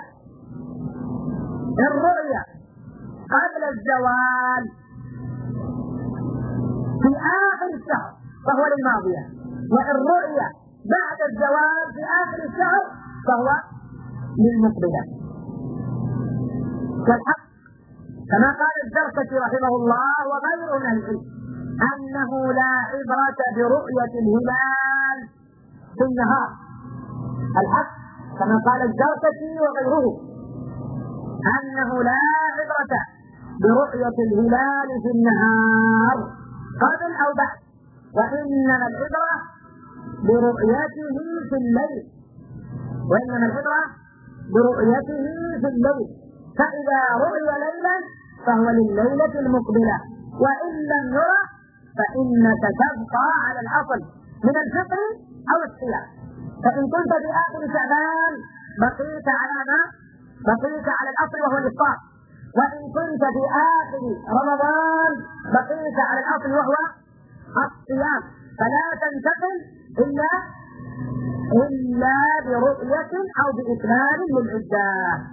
إن رؤي قبل الزوال في آخر الشهر فهو للماضية، وإن رؤي بعد الزوال في آخر الشهر فهو للمقبلة. والحق كما قال الزركشي رحمه الله وغيره من العلم أنه لا عبرة برؤية الهلال في النهار. الحق كما قال الزركشي وغيره أنه لا عبرة برؤية الهلال في النهار قبل أو بعد، وإنما العبرة برؤيته في الليل وإنما العبرة برؤيته في الليل فإذا رؤي ليلا فهو للليلة المقبلة، وإن لم يرى فإنك تبقى على الأصل من الفطر أو الصيام. فإن كنت في آخر شعبان بقيت على ما بقيت على الأصل وهو الإفطار، وإن كنت في آخر رمضان بقيت على الأصل وهو الصيام، فلا تنتقل إلا إلا برؤية أو بإكمال للعدة.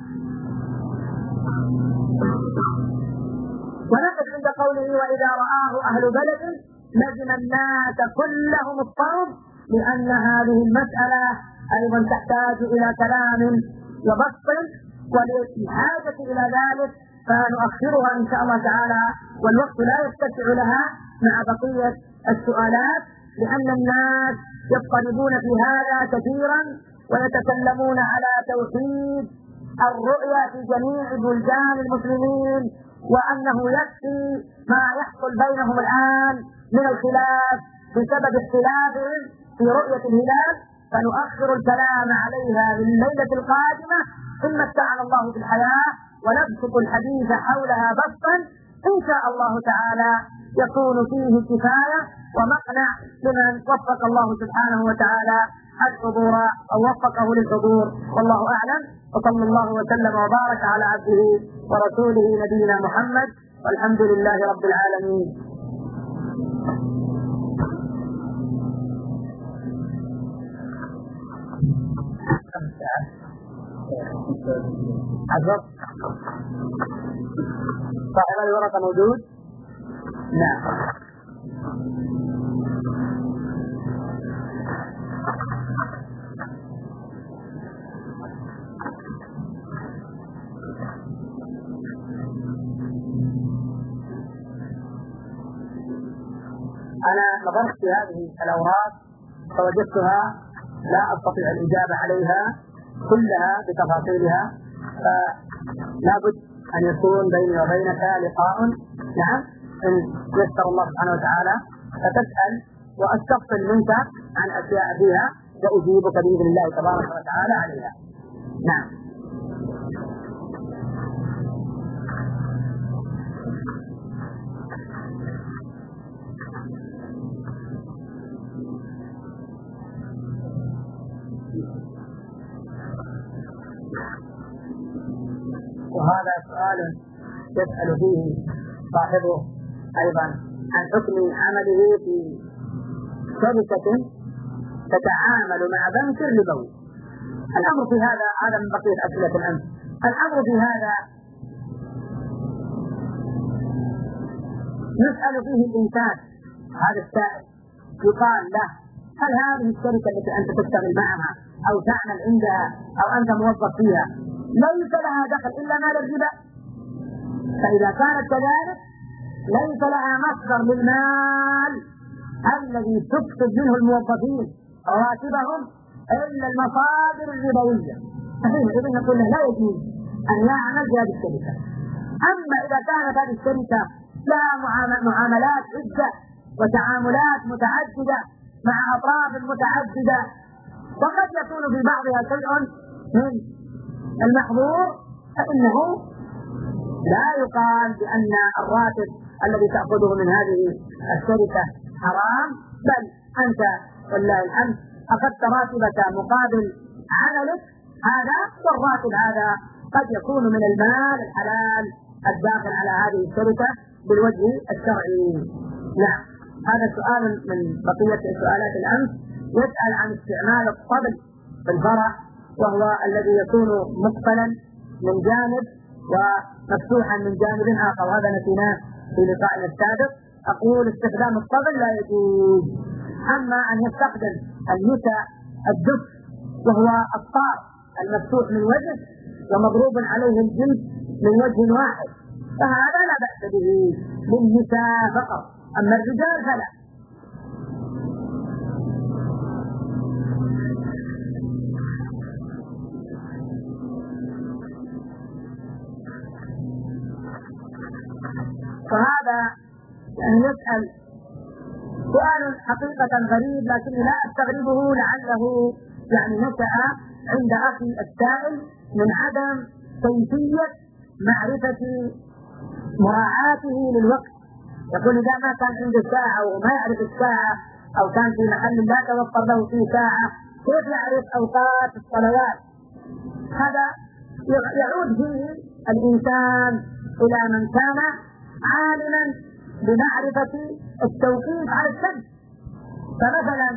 ونقف عند قوله وإذا رآه أهل بلد لزم الناس كلهم الصوم، لأن هذه المسألة أيضا تحتاج إلى كلام وبسط، وللحاجة إلى ذلك فنؤخرها إن شاء الله تعالى، والوقت لا يتسع لها مع بقية السؤالات، لأن الناس يضطربون في هذا كثيرا ويتكلمون على توحيد الرؤيا في جميع بلدان المسلمين، وأنه يكفي ما يحصل بينهم الآن من الخلاف بسبب اختلافهم في رؤية الهلال، فنؤخر الكلام عليها لليلة القادمة إن متعنا الله في الحياة، ونبسط الحديث حولها بسطا إن شاء الله تعالى يكون فيه كفاية ومقنع لمن وفق الله سبحانه وتعالى الحضور أو وفقه للحضور، والله أعلم. وصلى الله وسلم وبارك على عبده ورسوله نبينا محمد، والحمد لله رب العالمين. عشر صاحب الورقة موجود؟ نعم. أنا نظرت في هذه الأوراق فوجدتها لا أستطيع الإجابة عليها كلها بتفاصيلها، فلا بد أن يكون بيني وبينك لقاء، نعم، إن يسر الله سبحانه وتعالى، فتسأل وأستفصل منك عن أشياء فيها وأجيبك بإذن الله تبارك وتعالى عليها. نعم. وهذا سؤال يسأل فيه صاحبه أيضا عن حكم عمله في شركة تتعامل مع بنك ربوي. الأمر في هذا هذا من بقية أسئلة الأمس. الأمر في هذا يسأل فيه الإنسان، هذا السائل يقال له هل هذه الشركة التي أنت تشتغل معها أو تعمل عندها أو أنت موظف فيها ليس لها دخل إلا مال الربا؟ فإذا كانت كذلك ليس لها مصدر للمال الذي تكسب منه الموظفين رواتبهم إلا المصادر الربوية، فحينئذ نقول لا يجوز أن يعمل في هذه الشركة. أما إذا كانت هذه الشركة لها معاملات عدة وتعاملات متعددة مع أطراف متعددة، وقد يكون في بعضها شيء من المحظور، فإنه لا يقال بأن الراتب الذي تأخذه من هذه الشركة حرام، بل أنت والله الحمد أخذت راتبك مقابل عملك هذا، والراتب هذا قد يكون من المال الحلال الداخل على هذه الشركة بالوجه الشرعي. نعم، هذا سؤال من بقية سؤالات الأمس، يسأل عن استعمال الطبل في الفرح، وهو الذي يكون مقفلا من جانب ومفتوحا من جانب آخر، وهذا نسيناه في لقائنا السابق. أقول استخدام الطبل لا يجوز، أما أن يستخدم النساء الدف وهو الطار المفتوح من وجه ومضروب عليه الجنس من وجه واحد، فهذا لا بأس به للنساء فقط، أما الرجال فلا. فهذا يعني يسأل سؤال حقيقة غريب، لكني لا أستغربه، لعله يعني نشأ عند أخي السائل من عدم كيفية معرفة مراعاته للوقت. يقول إذا ما كان عنده ساعة وما يعرف الساعة، أو كان في محل لا توفر له فيه ساعة، كيف يعرف أوقات الصلوات؟ هذا يعود فيه الإنسان إلى من كان عالما بمعرفة التوقيت على الشمس. فمثلا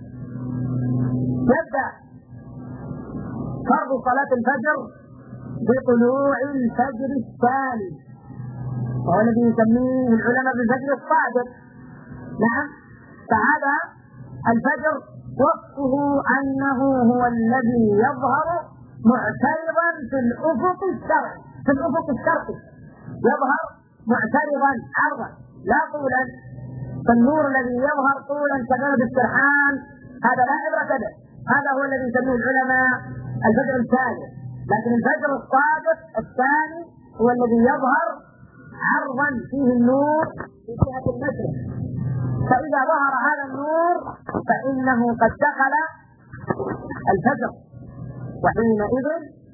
يبدأ فرض صلاة الفجر بطلوع الفجر الثاني، وهو الذي يسميه العلماء بالفجر الصادق. نعم، فهذا الفجر وصفه أنه هو الذي يظهر معترضا في الأفق الشرقي، في الأفق الشرقي يظهر معترضا عرضا لا طولا، فالنور الذي يظهر طولا كجانب السرحان هذا لا عبرة به، هذا هو الذي يسميه العلماء الفجر الثالث. لكن الفجر الصادق الثاني هو الذي يظهر عرضا فيه النور في جهة المشرق، فإذا ظهر هذا النور فإنه قد دخل الفجر، وحينئذ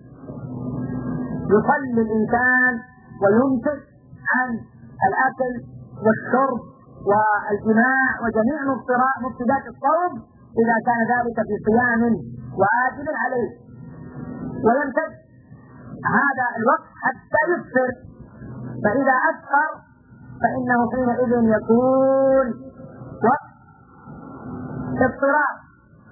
يصلي الإنسان ويمسك عن الأكل والشرب والجماع وجميع مفسدات الصوم إذا كان ذلك في صيام واجب عليه، ويمتد هذا الوقت حتى يفطر، فإذا أفطر فإنه حينئذ يكون وقت اضطراب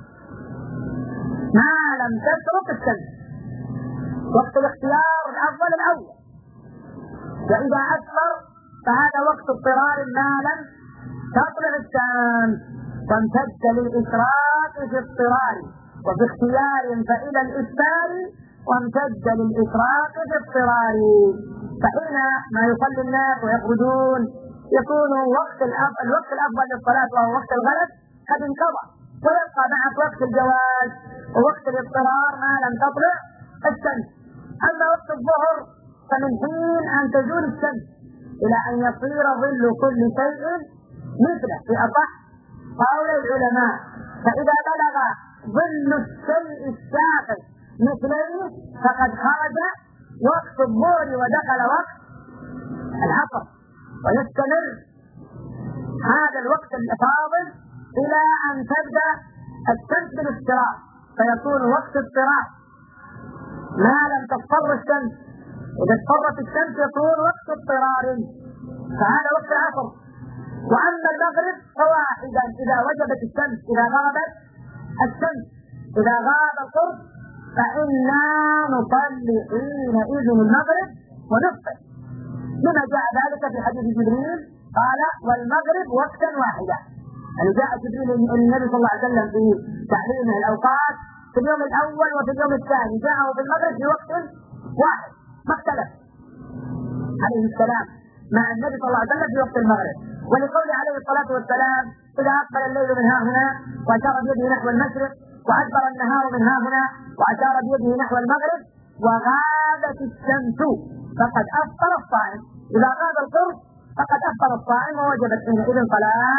ما لم تترك الشمس، وقت الاختيار الأفضل الأول. وإذا أفطر فهذا وقت اضطرار ما لم تطلع الشمس، فامتد للإشراق في اضطرار، وفي اختيار فإلى الإفطار، وامتد للإشراق في اضطرار. فحين ما يصلي الناس ويخرجون يكون وقت الوقت الأفضل للصلاة وهو وقت الغلس قد انقضى، ويبقى معك وقت الجواز ووقت الاضطرار ما لم تطلع الشمس. أما وقت الظهر فمن حين أن تزول الشمس إلى أن يصير ظل كل شيء مثله في أصح قول العلماء، فإذا بلغ ظل الشيء الساقط مثله فقد خرج وقت الظهر ودخل وقت العصر، ويستمر هذا الوقت الفاضل إلى أن تبدأ الشمس بالاضطراب، فيكون وقت اضطراب ما لم تصفر الشمس. إذا اضطرت الشمس يكون وقت اضطرار، فهذا وقت العصر. وأما المغرب فواحدا إذا وجبت الشمس، إذا غابت الشمس، إذا غاب القرب فإنا نصلي حينئذ المغرب ونفطر، لما جاء ذلك في حديث جبريل قال والمغرب وقتا واحدا. يعني جاء جبريل النبي صلى الله عليه وسلم في تعليمه الأوقات في اليوم الأول وفي اليوم الثاني، جاءه في المغرب في وقت واحد ما اختلف عليه السلام مع النبي صلى الله عليه وسلم في وقت المغرب. ولقوله عليه الصلاة والسلام إذا أقبل الليل من ها هنا وأشار بيده نحو المشرق وأدبر النهار من ها هنا وأشار بيده نحو المغرب وغابت الشمس فقد أفطر الصائم. إذا غاب القرب فقد أفطر الصائم ووجبت حينئذ صلاة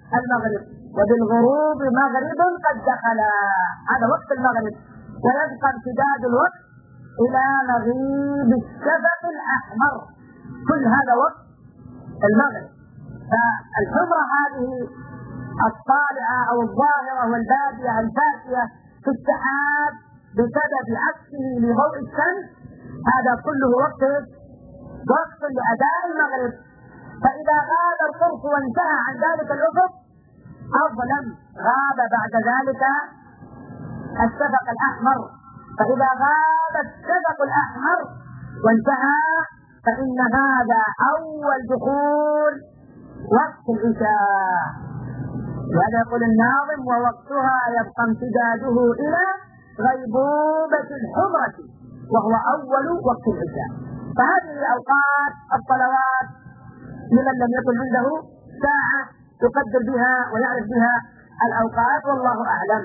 المغرب، وبالغروب مغرب قد دخل، هذا وقت المغرب، ويبقى امتداد الوقت إلى مغيب الشفق الأحمر، كل هذا وقت المغرب. فالحمرة هذه الطالعة أو الظاهرة والبادية الفاتية في السحاب بسبب عكسه لضوء الشمس، هذا كله وقت وقت لأداء المغرب. فإذا غاب القرص وانتهى عن ذلك الأفق أظلم، غاب بعد ذلك الشفق الأحمر. فإذا غاب الشفق الأحمر وانتهى فإن هذا أول دخول وقت العشاء. وهذا يقول الناظم: ووقتها يبقى امتداده إلى غيبوبة الحمرة، وهو أول وقت العشاء. فهذه أوقات الصلوات لمن لم يكن عنده ساعة يقدر بها ويعرف بها الأوقات، والله أعلم.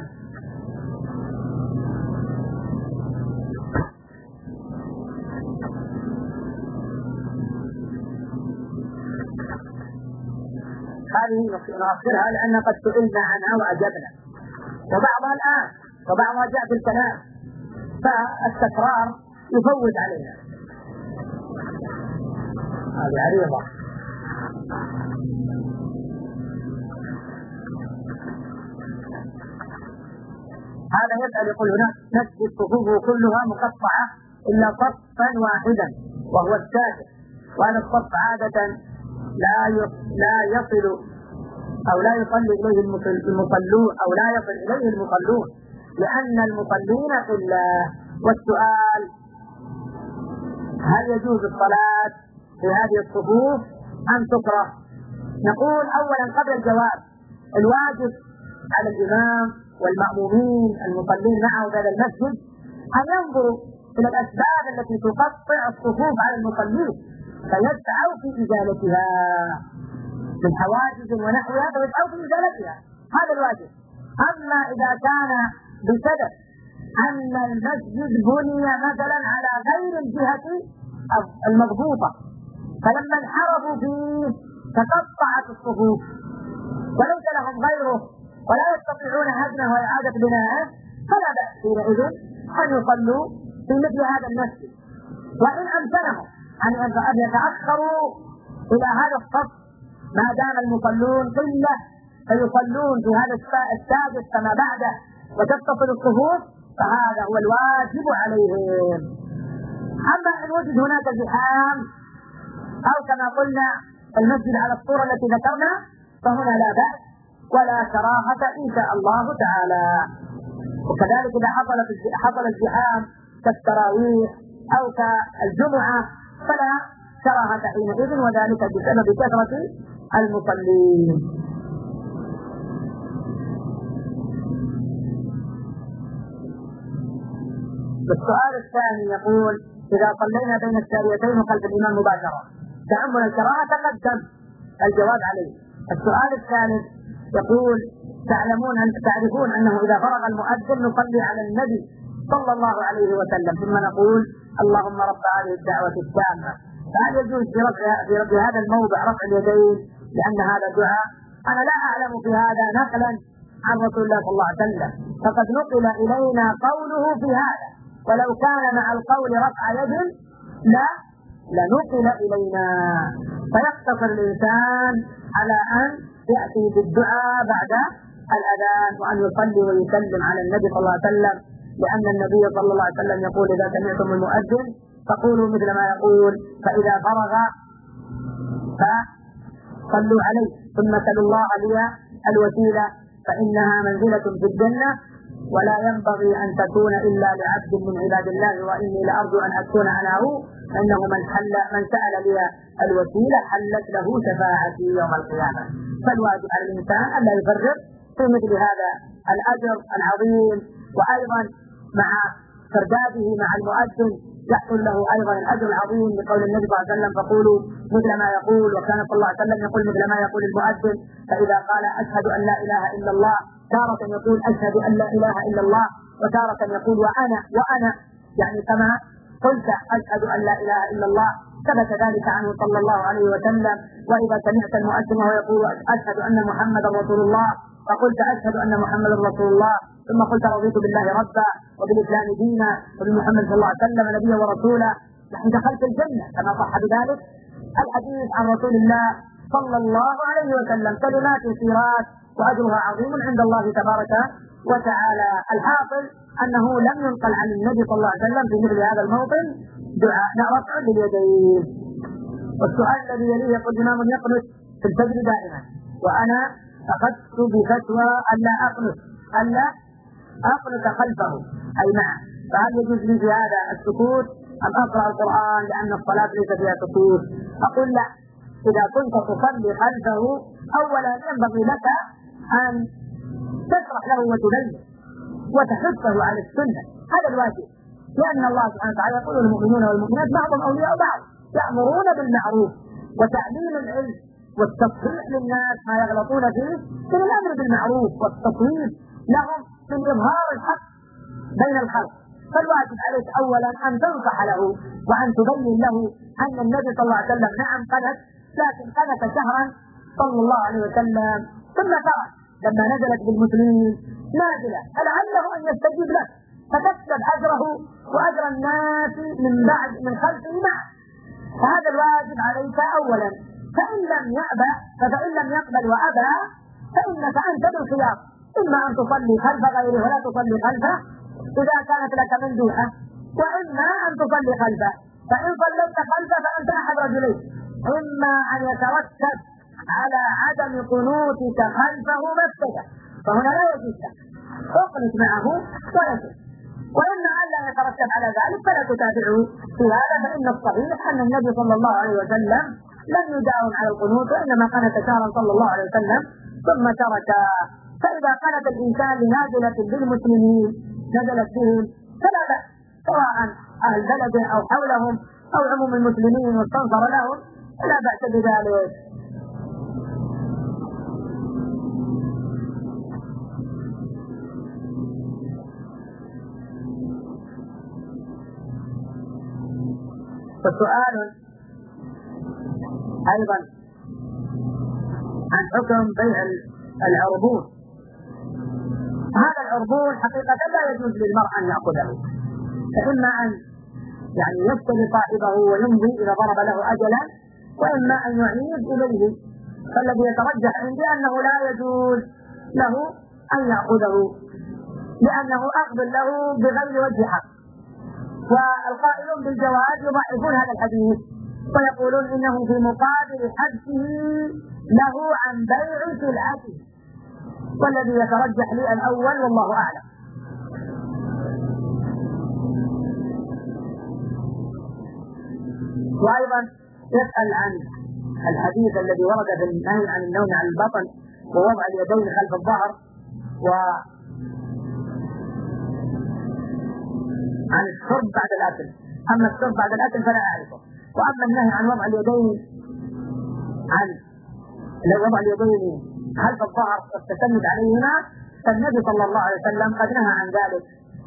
هذه نؤخرها لأن قد سئلنا عنها وأجبنا، وبعضها الآن وبعضها جاء في الكلام، فالتكرار يفوت علينا. هذه عريضة. هذا يسأل يقول: هناك مسجد صفوفه كلها مقطعة إلا صفا واحدا وهو السادس، وهذا الصف عادة لا لا يصل أو لا يصلي إليه المصلون أو لا يصل إليه المصلون لأن المصلين قلة. والسؤال: هل يجوز الصلاة في هذه الصفوف أم تكره؟ نقول أولا قبل الجواب: الواجب على الإمام والمأمومين المصلين معه في هذا المسجد أن ينظروا إلى الأسباب التي تقطع الصفوف على المصلين فيسعوا في إزالتها من حواجز ونحوها، فيسعوا في إزالتها، هذا الواجب. أما إذا كان بسبب أن المسجد بني مثلا على غير الجهة المضبوطة، فلما انحرفوا فيه تقطعت الصفوف وليس لهم غيره ولا يستطيعون هدمه وإعادة بنائه، فلا بأس حينئذ أن يصلوا في مثل هذا المسجد. وإن أمكنهم أن يتأخروا إلى هذا الصف ما دام المصلون قلة فيصلون في هذا السادس فما بعده وتتصل الصفوف، فهذا هو الواجب عليهم. أما إن وجد هناك زحام أو كما قلنا المسجد على الصورة التي ذكرنا فهنا لا بأس ولا كراهة إن شاء الله تعالى. وكذلك إذا حصل الزحام كالتراويح أو كالجمعة فلا كراهة حينئذ، وذلك بسبب كثرة المصلين. السؤال الثاني يقول: إذا صلينا بين الساريتين خلف الإمام مباشرة تأمل الكراهة تقدم الجواب عليه. السؤال الثالث يقول: تعلمون أن تعرفون أنه إذا فرغ المؤذن نصلي على النبي صلى الله عليه وسلم ثم نقول اللهم رب هذه الدعوة التامة، فهل يجوز في رفع في رفع هذا الموضع رفع اليدين لأن هذا دعاء؟ أنا لا أعلم في هذا نقلا عن رسول الله صلى الله عليه وسلم، فقد نقل إلينا قوله في هذا، ولو كان مع القول رفع يد لا لنقل إلينا. فيقتصر الإنسان على أن يأتي بالدعاء بعد الأذان وأن يصلي ويسلم على النبي صلى الله عليه وسلم، لأن النبي صلى الله عليه وسلم يقول: إذا سمعتم المؤذن فقولوا مثل ما يقول، فإذا فرغ فصلوا عليه ثم سلوا الله لي الوسيلة فإنها منزلة في الجنة ولا ينبغي أن تكون إلا لعبد من عباد الله، وإني لأرجو أن أكون أنا هو، أنه من حل من سأل لي الوسيلة حلت له شفاعتي يوم القيامة. فالواجب على الإنسان أن لا يفرط في مثل هذا الأجر العظيم، وأيضا مع ترداده مع المؤذن يحصل له أيضا الأجر العظيم لقول النبي صلى الله عليه وسلم: فقولوا مثل ما يقول، وكان صلى الله عليه وسلم يقول مثل ما يقول المؤذن، فإذا قال أشهد أن لا إله إلا الله تارة يقول أشهد أن لا إله إلا الله، وتارة يقول وأنا وأنا يعني كما قلت أشهد أن لا إله إلا الله، ثبت ذلك عنه صلى الله عليه وسلم: وإذا سمعت المؤذن وهو يقول أشهد أن محمدا رسول الله فقلت أشهد أن محمدا رسول الله ثم قلت رضيت بالله ربا وبالإسلام دينا وبمحمد صلى الله عليه وسلم نبيا ورسولا نحن دخلت الجنة كما صح بذلك الحديث عن رسول الله صلى الله عليه وسلم. كلمات سيرات وأجرها عظيم عند الله تبارك وتعالى. الحاصل أنه لم ينقل عن النبي صلى الله عليه وسلم في مثل هذا الموطن دعاء رفع باليدين. والسؤال الذي يليه يقول: إمام يقنت في الفجر دائما وأنا أخذت بفتوى ألا أقنت ألا أقنت خلفه أي معه، فهل يجوز لي في هذا السكوت أم أقرأ القرآن لأن الصلاة ليس فيها سكوت؟ أقول لا، إذا كنت تصلي خلفه أولا ينبغي لك أن تشرح له وتبين وتحثه على السنة، هذا الواجب، لأن الله سبحانه وتعالى يقول: المؤمنون والمؤمنات بعضهم أولياء بعض يأمرون بالمعروف وتعليم العلم والتصحيح للناس ما يغلطون فيه من الأمر بالمعروف والتصويب لهم من إظهار الحق بين الخلق. فالواجب عليك أولا أن تنصح له وأن تبين له أن النبي صلى الله عليه وسلم نعم قنت، لكن قنت شهرا صلى الله عليه وسلم ثم ترى لما نزلت بالمسلمين نازلة فلعله أن يستجيب له فتكسب أجره وأجر الناس من بعد من خلفه معه. فهذا الواجب عليك أولا. فإن لم يأبى فإن لم يقبل وأبى فإنك أنت بالخيار، إما أن تصلي خلف غيره ولا تصلي خلفه إذا كانت لك مندوحة، وإما أن تصلي خلفه. فإن صليت خلفه فأنت أحد رجلين: إما أن يترتب على عدم قنوتك خلفه مفسدة فهنا لا يجوز لك اقنت معه ولا شيء، وإما أن لا يترتب على ذلك فلا تتابعه في هذا. فإن الصحيح أن النبي صلى الله عليه وسلم لم يداوم على القنوت، وإنما قنت شهرا صلى الله عليه وسلم ثم ترك. فإذا قنت الإنسان لنازلة بالمسلمين نزلت بهم فلا بأس، سواء أهل بلده أو حولهم أو عموم المسلمين واستنصر لهم فلا بأس بذلك. فسؤال أيضا عن حكم بيع العربون. هذا العربون حقيقة لا يجوز للمرء أن يأخذه، فإما أن يعني يشتري صاحبه ويمضي إذا ضرب له أجلا، وإما أن يعيد إليه. فالذي يترجح عندي أنه لا يجوز له أن يأخذه لأنه أخذ له بغير وجه حق. والقائلون بالجواز يضعفون هذا الحديث ويقولون إنه في مقابل حبسه له عن بيع سلعته، والذي يترجح لي الأول والله أعلم. وأيضا يسأل عن الحديث الذي ورد في النهي عن النوم على البطن ووضع اليدين خلف الظهر وعن الشرب بعد الأكل. أما الشرب بعد الأكل فلا أعرفه، وأما النهي عن وضع اليدين عن وضع اليدين خلف الظهر والتسند عليهما فالنبي صلى الله عليه وسلم قد نهى عن ذلك،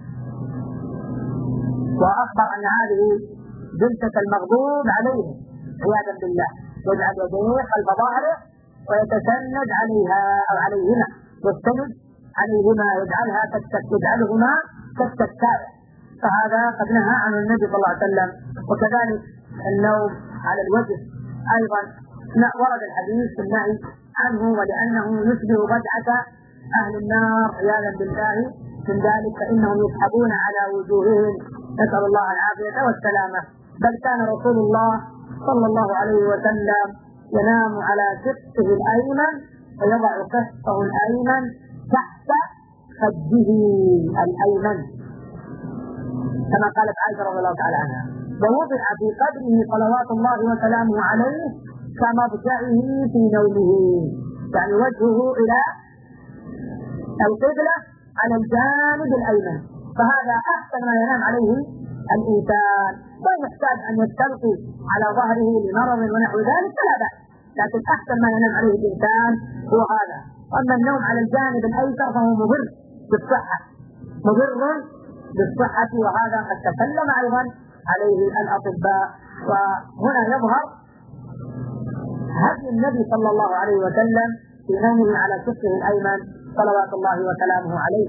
وأخبر أن هذه جلسة المغضوب عليه عياذا بالله، يجعل يديه خلف ظهره ويتسند عليها أو عليهما، يستند عليهما يجعلها يجعلهما كالتكاية، فهذا قد نهى عن النبي صلى الله عليه وسلم. وكذلك النوم على الوجه أيضا ورد الحديث في النهي عنه، ولأنه يشبه بدعة أهل النار عياذا بالله من ذلك، فإنهم يسحبون على وجوههم، نسأل الله العافية والسلامة. بل كان رسول الله صلى الله عليه وسلم ينام على شقه الأيمن ويضع كفه الأيمن تحت خده الأيمن كما قالت عائشة رضي الله تعالى عنها، ووضع في قدره صلوات الله وسلامه عليه كمضجعه في نومه، يعني وجهه إلى القبلة على الجانب الأيمن، فهذا أحسن ما ينام عليه الإنسان، وإن يحتاج أن يستلقي على ظهره لمرض ونحو ذلك فلا بأس، لكن أحسن ما ينام عليه الإنسان هو هذا. أما النوم على الجانب الأيسر فهو مضر بالصحة مضر بالصحة وهذا قد تكلم أيضا عليه الأطباء وهنا يظهر هدي النبي صلى الله عليه وسلم في نومه على شقه الأيمن صلوات الله وسلامه عليه.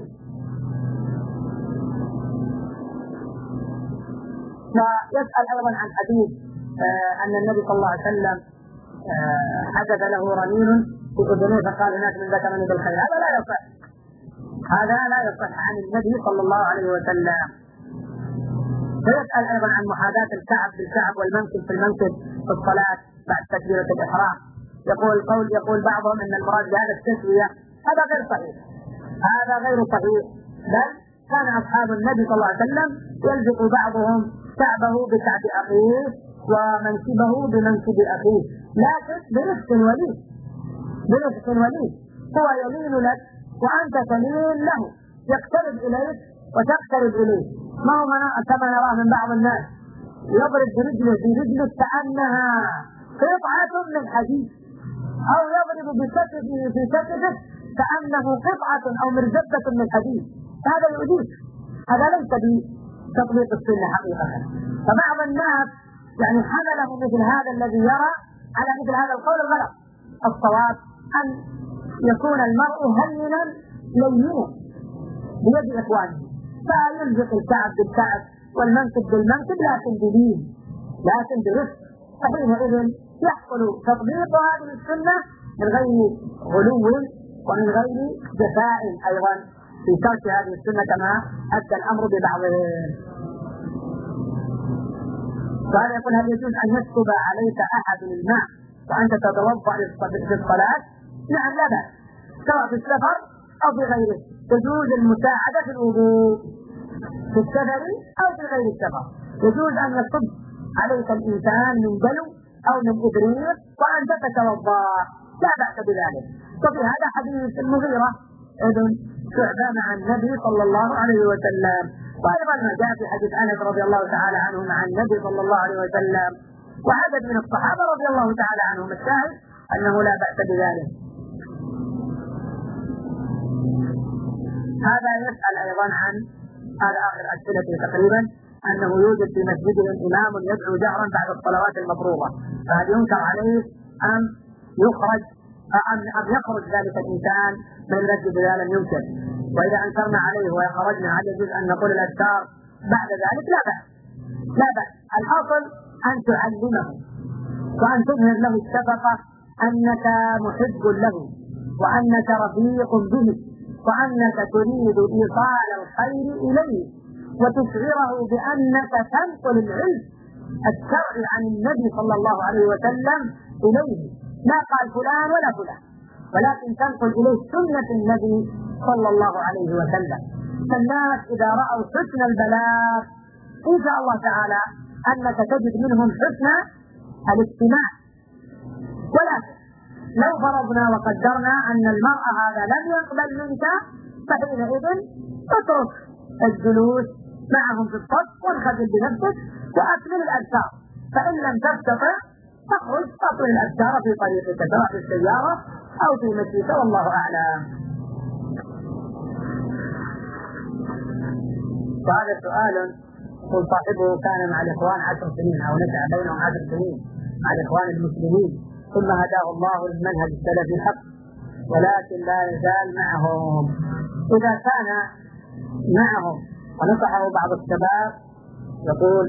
ويسأل أيضا عن حديث آه أن النبي صلى الله عليه وسلم آه حدث له رنين في أذنه فقال الناس من ذكرني بالخير. هذا لا يصح، هذا لا يصح عن النبي صلى الله عليه وسلم. ويسأل أيضا عن محاذاة الكعب بالكعب والمنكب في المنكب في الصلاة بعد تكبيرة الإحرام. يقول قول يقول بعضهم أن المراد بهذا التسوية، هذا غير صحيح، هذا غير صحيح، بل كان أصحاب النبي صلى الله عليه وسلم يلزق بعضهم كعبه بكعب أخيه ومنكبه بمنكب أخيه، لكن برفق ولين، برفق ولين، هو يلين لك وأنت تلين له، يقترب إليك وتقترب إليه، ما هو كما نراه من بعض الناس يضرب برجله في رجله كأنها قطعة من حديد، أو يضرب بكتفه في كتفه كأنه قطعة أو مرزبة من حديد، هذا يؤذيك، هذا ليس بتطبيق السنة حقيقة. فبعض الناس يعني حمله مثل هذا الذي يرى على مثل هذا القول الغلط. الصواب أن يكون المرء هينا لينا بيد إخوانه، فيلزق الكعب بالكعب والمنكب بالمنكب، لكن بلين، لكن برفق، فحينئذ يحصل تطبيق هذه السنة من غير غلو ومن غير جفاء أيضا في ترك هذه السنة كما أدى الأمر ببعضهم. وهذا يقول هل يجوز أن يسكب عليك أحد الماء وأنت تتوضأ للصلاة؟ نعم لا بأس، سواء في السفر أو في غيره، تجوز المساعدة في الوضوء في السفر أو في غير السفر، يجوز أن يصب عليك الإنسان من دلو أو من إبريق وأنت تتوضأ، لا بأس بذلك. وفي هذا حديث المغيرة ابن شعبة مع النبي صلى الله عليه وسلم، وأيضا ما جاء في حديث أنس رضي الله تعالى عنه مع النبي صلى الله عليه وسلم وعدد من الصحابة رضي الله تعالى عنهم، الشاهد أنه لا بأس بذلك. هذا يسأل أيضا عن هذا آخر أسئلته تقريبا، أنه يوجد في مسجده إمام يدعو جهرا بعد الصلوات المفروضة، فهل ينكر عليه أم يخرج أم أم يخرج ذلك الإنسان من المسجد إذا لم يمكن؟ وإذا أنكرنا عليه وخرجنا هل يجوز أن نقول الأذكار بعد ذلك؟ لا بأس، لا بأس، الحاصل أن تعلمه وأن تظهر له الشفقة أنك محب له وأنك رفيق به وأنك تريد إيصال الخير إليه وتشعره بأنك تنقل العلم الشرعي عن النبي صلى الله عليه وسلم إليه، لا قال فلان ولا فلان، ولكن تنقل إليه سنة النبي صلى الله عليه وسلم. فالناس إذا رأوا حسن البلاغ إن شاء الله تعالى أنك تجد منهم حسن الاستماع. ولكن لو فرضنا وقدرنا أن المرء هذا لم يقبل منك، فحينئذ اترك الجلوس معهم في الصف وانخذل بنفسك وأكمل الأذكار، فإن لم تستطع تخرج تطوي الأذكار في طريقك سواء في السيارة أو في مسجدك، والله أعلم. وهذا سؤال يقول صاحبه كان مع الإخوان عشر سنين أو نشأ بينهم عشر سنين مع الإخوان المسلمين، ثم هداه الله للمنهج السلفي الحق ولكن لا يزال معهم. إذا كان معهم ونصحه بعض الشباب يقول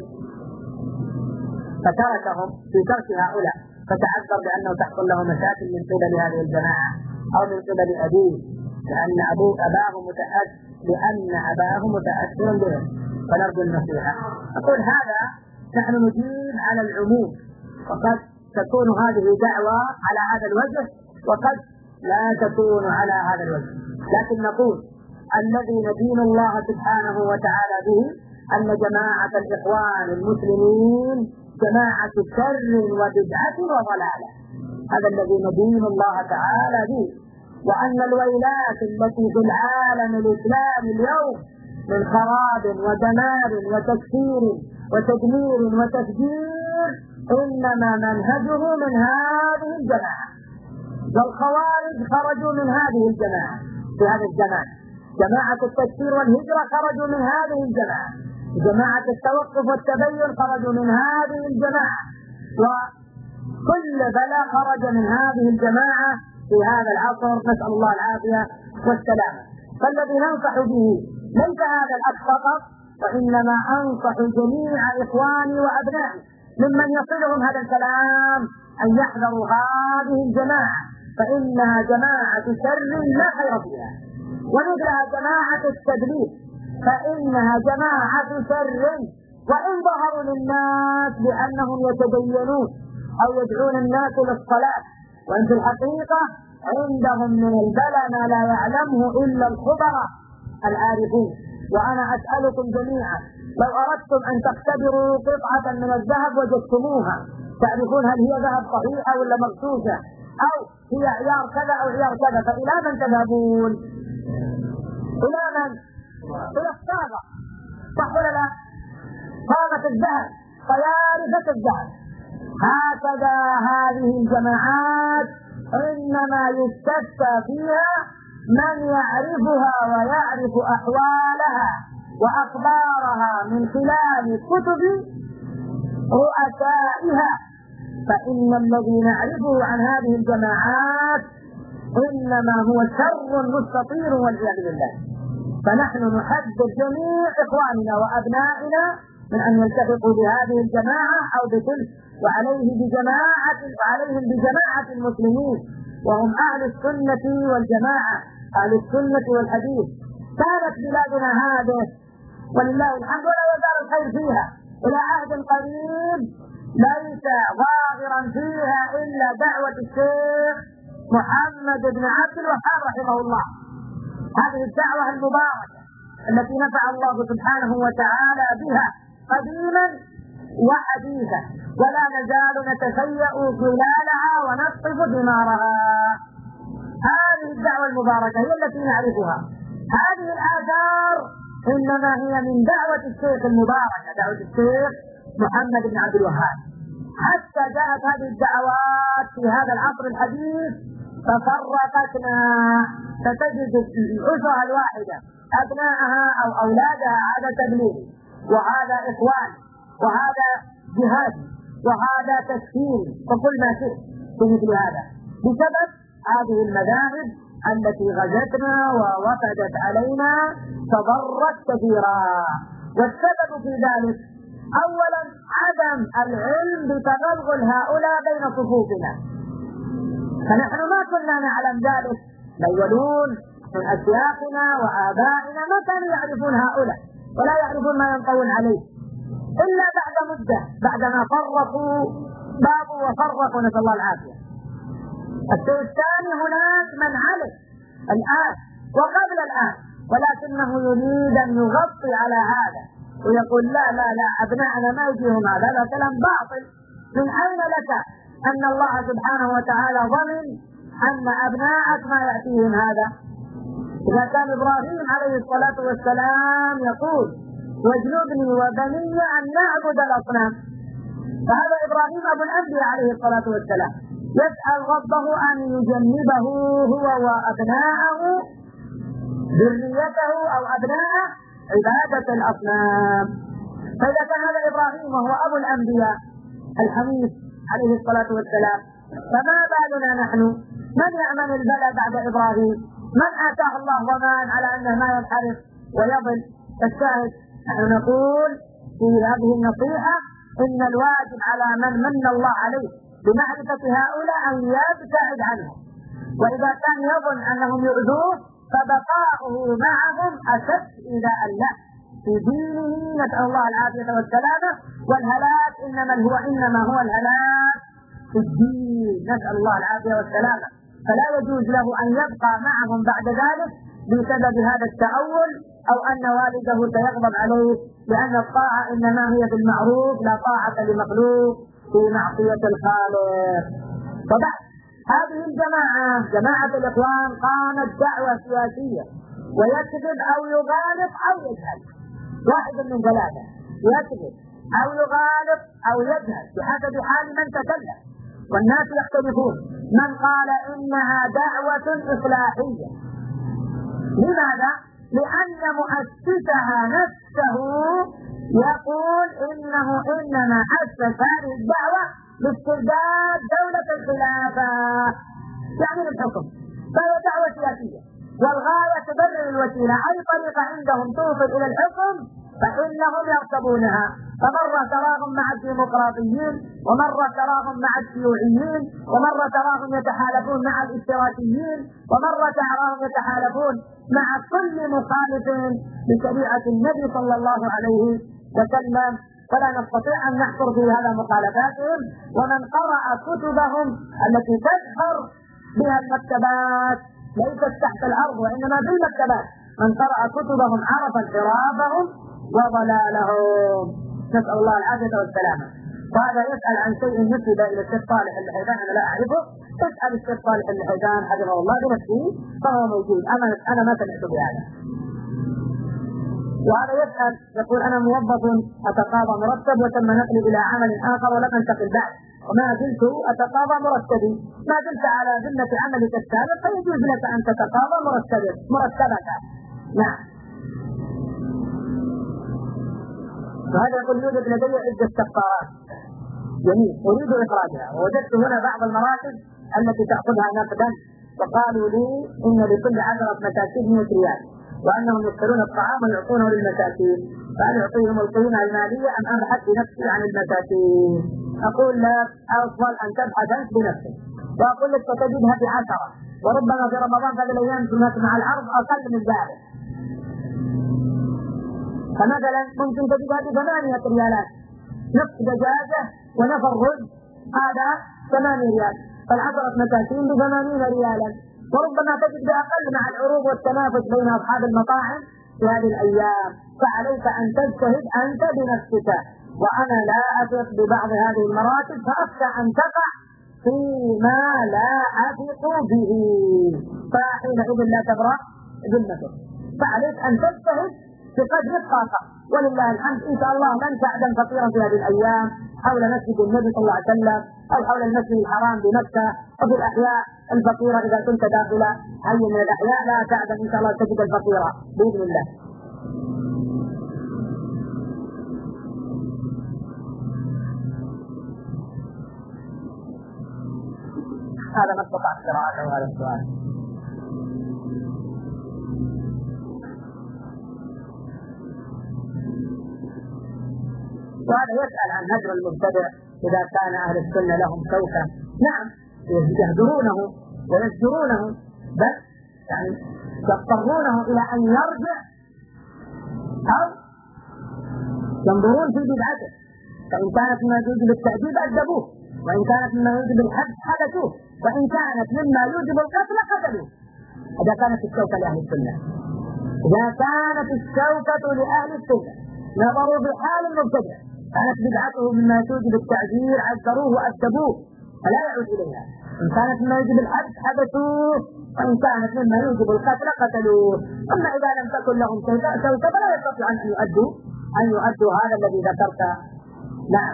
فتركهم في ترك هؤلاء فتعذر بأنه تحصل له مشاكل من قبل هذه الجماعة أو من قبل أبيه لأن أبوه أباه متأثر لأن أباه متأثر بهم، فنرجو النصيحة. أقول هذا نحن نجيب على العموم، وقد تكون هذه دعوة على هذا الوجه وقد لا تكون على هذا الوجه، لكن نقول الذي ندين الله سبحانه وتعالى به أن جماعة الإخوان المسلمين جماعة شر وبدعة وضلالة، هذا الذي ندين الله تعالى به، وأن الويلات التي في العالم الإسلامي اليوم من خراب ودمار وتكفير وتدمير وتفجير إنما منهجه من هذه الجماعة، والخوارج خرجوا من هذه الجماعة في هذا الزمان، جماعة التكفير والهجرة خرجوا من هذه الجماعة، جماعة التوقف والتبين خرجوا من هذه الجماعة، وكل بلاء خرج من هذه الجماعة في هذا العصر، نسأل الله العافية والسلامة. فالذي ننصح به ليس هذا الأخ فقط، وإنما أنصح جميع إخواني وأبنائي ممن يصلهم هذا الكلام أن يحذروا هذه الجماعة، فإنها جماعة شر لا خير فيها، ومثلها جماعة التدليس فإنها جماعة شر، وإن ظهروا للناس بأنهم يتدينون أو يدعون الناس للصلاة، وإن في الحقيقة عندهم من البلاء ما لا يعلمه إلا الخبراء العارفون. وأنا أسألكم جميعا لو أردتم أن تختبروا قطعة من الذهب وجدتموها، تعرفون هل هي ذهب صحيحة ولا مغشوشة، أو هي عيار كذا أو عيار كذا، فإلى من تذهبون؟ إلى من؟ إلى الصاغة، صح ولا لا؟ صاغة الذهب، طيارفة الذهب. هكذا هذه الجماعات إنما يستفتى فيها من يعرفها ويعرف أحوالها وأخبارها من خلال كتب رؤسائها، فإن الذي نعرفه عن هذه الجماعات إنما هو شر مستطير والعياذ بالله. فنحن نحذر جميع إخواننا وأبنائنا من أن يلتحقوا بهذه الجماعة أو بتلك، وعليه بجماعة وعليهم بجماعة المسلمين وهم أهل السنة والجماعة، أهل السنة والحديث. كانت بلادنا هذه ولله الحمد ولا يزال الخير فيها إلى عهد قريب ليس ظاهرا فيها إلا دعوة الشيخ محمد بن عبد الوهاب رحمه الله، هذه الدعوة المباركة التي نفع الله سبحانه وتعالى بها قديما وحديثا، ولا نزال نتشيأ خلالها ونقطف ثمارها. هذه الدعوة المباركة هي التي نعرفها. هذه الآثار إنما هي من دعوة الشيخ المباركة، دعوة الشيخ محمد بن عبد الوهاب، حتى جاءت هذه الدعوات في هذا العصر الحديث ففرقتنا، فتجد الأسرة الواحدة أبنائها أو أولادها هذا تبليغ، وهذا إخوان، وهذا جهاد، وهذا تسكين، وكل ما شئت في مثل هذا، بسبب هذه المذاهب التي غزتنا ووفدت علينا فضرت كثيرا. والسبب في ذلك أولا عدم العلم بتغلغل هؤلاء بين صفوفنا، فنحن ما كنا نعلم ذلك. الأولون من أشياخنا وآبائنا ما كانوا يعرفون هؤلاء ولا يعرفون ما ينطون عليه إلا بعد مدة، بعدما فرقوا بابوا وفرقوا، نسأل الله العافية. الشيء الثاني هناك من علم الآن وقبل الآن، ولكنه يريد أن يغطي على هذا ويقول لا لا لا أبنائنا ما يجيهم هذا، هذا كلام باطل. من أين لك أن الله سبحانه وتعالى ضمن أن أبنائك ما يأتيهم هذا؟ إذا كان إبراهيم عليه الصلاة والسلام يقول واجنبني وبني أن نعبد الأصنام، فهذا إبراهيم أبو الأنبياء عليه الصلاة والسلام يسأل ربه أن يجنبه هو وأبناءه ذريته أو أبناءه عبادة الأصنام. فإذا كان هذا إبراهيم وهو أبو الأنبياء الحنيف عليه الصلاة والسلام، فما بالنا نحن؟ من يأمن البلاء بعد إبراهيم؟ من آتاه الله ضمان على أنه ما ينحرف ويضل؟ الشاهد نحن نقول في هذه النصيحة إن الواجب على من من الله عليه بمعرفة هؤلاء أن يبتعد عنهم، وإذا كان يظن أنهم يؤذوه فبقاؤه معهم أشد إيذاء له في دينه، نسأل الله العافية والسلامة. والهلاك إنما هو إنما هو الهلاك في الدين، نسأل الله العافية والسلامة. فلا يجوز له أن يبقى معهم بعد ذلك بسبب هذا التأول، أو أن والده سيغضب عليه، لأن الطاعة إنما هي بالمعروف، لا طاعة لمخلوق في معصية الخالق. وبعد هذه الجماعة جماعة الإخوان قامت دعوة سياسية، ويكذب أو يغالط أو يجهل، واحد من ثلاثة، يكذب أو يغالط أو يجهل بحسب حال من تكلم، والناس يختلفون. من قال إنها دعوة إصلاحية، لماذا؟ لأن مؤسسها نفسه يقول إنه إنما أسس هذه الدعوة لاسترداد دولة الخلافة، يعني الحكم، فهي دعوة سياسية، والغاية تبرر الوسيلة. أي طريقة عندهم توصل إلى الحكم فإنهم يركبونها، فمرة تراهم مع الديمقراطيين، ومرة تراهم مع الشيوعيين، ومرة تراهم يتحالفون مع الاشتراكيين، ومرة تراهم يتحالفون مع كل مخالف لشريعة النبي صلى الله عليه وسلم، فلا نستطيع أن نحصر في هذا مخالفاتهم. ومن قرأ كتبهم التي تشهر بها المكتبات ليست تحت الأرض وإنما في المكتبات، من قرأ كتبهم عرف انحرافهم وضلالهم، نسأل الله العافية والسلامة. وهذا يسأل عن شيء نسب إلى الشيخ صالح اللحيدان، أنا لا أعرفه، اسأل الشيخ صالح اللحيدان حفظه الله بنفسه فهو موجود، أنا أنا ما سمعت بهذا. وهذا يسأل يقول أنا موظف أتقاضى مرتب وتم نقلي إلى عمل آخر ولم أنتقل بعد، وما زلت أتقاضى مرتبي، ما زلت على ذمة عملك السابق فيجوز لك أن تتقاضى مرتبك مرتبك. نعم. وهذا يقول يوجد لدي عدة كفارات جميل أريد إخراجها، ووجدت هنا بعض المراكز التي تأخذها نقدا، وقالوا لي إن لكل عشرة مساكين مئة ريال، وأنهم يشترون الطعام ويعطونه للمساكين، فهل أعطيهم القيمة المالية أم أبحث بنفسي عن المساكين؟ أقول لك أفضل أن تبحث أنت بنفسك، وأقول لك ستجدها بعشرة، وربما في رمضان هذه الأيام مع العرض أقل من ذلك. فمثلا ممكن تجدها بثمانية ريالات، نصف دجاجة ونفر رز هذا ثمانية ريال، فالعشرة مساكين بثمانين ريالا، وربما تجد بأقل مع العروض والتنافس بين أصحاب المطاعم في هذه الأيام. فعليك أن تجتهد أنت بنفسك، وأنا لا أثق ببعض هذه المراتب فأخشى أن تقع فيما لا أثق به، فحينئذ لا تبرأ ذمتك. فعليك أن تجتهد بقدر الطاقة، ولله الحمد إن شاء الله لن تعدم فقيرا في هذه الأيام حول مسجد النبي صلى الله عليه وسلم أو حول المسجد الحرام بمكة وفي الأحياء الفقيرة. إذا كنت داخل حي من الأحياء لا تعدم إن شاء الله تجد الفقيرة بإذن الله. هذا ما استطعت قراءته هذا السؤال. وهذا يسأل عن هجر المبتدع إذا كان أهل السنة لهم شوكة. نعم يهجرونه ويزجرونه، بل يعني يضطرونه إلى أن يرجع أو ينظرون في بدعته، فإن كانت مما يوجب التأديب أدبوه، وإن كانت مما يوجب الحبس حبسوه، وإن كانت مما يوجب القتل قتلوه. إذا كانت الشوكة لأهل السنة، إذا كانت الشوكة لأهل السنة نظروا بحال المبتدع كانت بدعته مما توجب التعذير عذروه وأدبوه فلا يعود إليها، إن كانت مما يوجب الحبس حبسوه، وإن كانت مما يوجب القتل قتلوه. أما إذا لم تكن لهم شوكة فلا يستطيع أن يؤدوا أن يؤدوا هذا الذي ذكرت. نعم.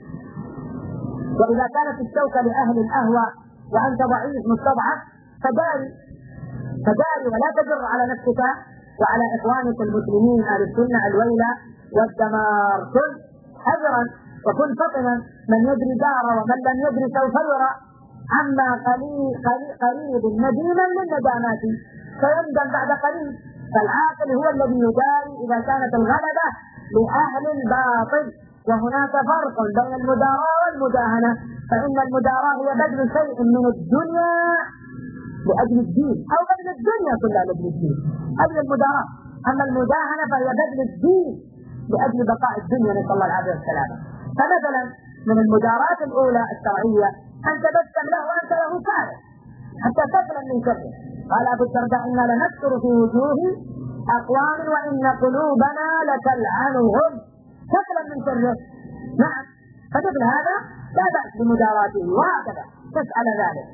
وإذا كانت الشوكة لأهل الأهوى وأنت ضعيف مستضعف فداري فداري ولا تجر على نفسك وعلى إخوانك المسلمين أهل السنة الويلة والدمار. كن حذرا وكن فطنا، من يدري دار ومن لم يدري سوف يرى، عما قليل قريب نديما للندامات فيندم بعد قليل. فالعاقل هو الذي يداري إذا كانت الغلبة لأهل الباطل. وهناك فرق بين المداراة والمداهنة، فإن المداراة هي بذل شيء من الدنيا لأجل الدين أو بذل الدنيا كلها لأجل الدين، هذه المداراة. أما المداهنة فهي بذل الدين لأجل بقاء الدنيا، نسأل الله العافية والسلامة. فمثلا من المداراة الأولى الشرعية أن تبسم له وأنت له كاره حتى تسلم من شره. قال أبو الدرداء إنا لنكسر في وجوه أقوام وإن قلوبنا لتلعنهم، تسلم من شره. نعم. فمثل هذا لا بأس بمداراته، وهكذا تسأل ذلك.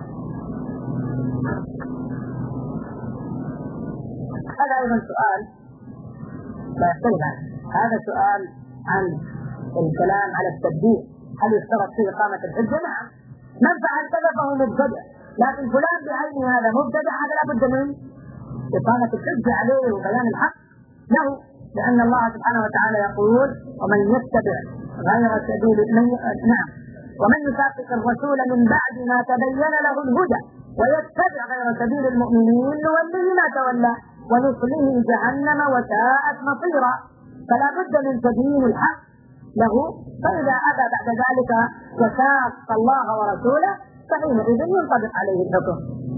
هذا أيضا سؤال لا يختلف عنه، هذا سؤال عن الكلام على التبديع، هل يشترط فيه إقامة الحجة؟ نعم، من فعل كذا فهو مبتدع، لكن فلان بعينه هذا مبتدع هذا لا بد من إقامة الحجة عليه وبيان الحق له. لأن الله سبحانه وتعالى يقول ومن يتبع غير سبيل من نعم ومن يشاقق الرسول من بعد ما تبين له الهدى ويتبع غير سبيل المؤمنين نوله ما تولى ونصله جهنم وساءت مصيرا. فلا بد من تبيين الحق له، فإذا أبى بعد ذلك وشاق الله ورسوله فحينئذ ينطبق عليه الحكم.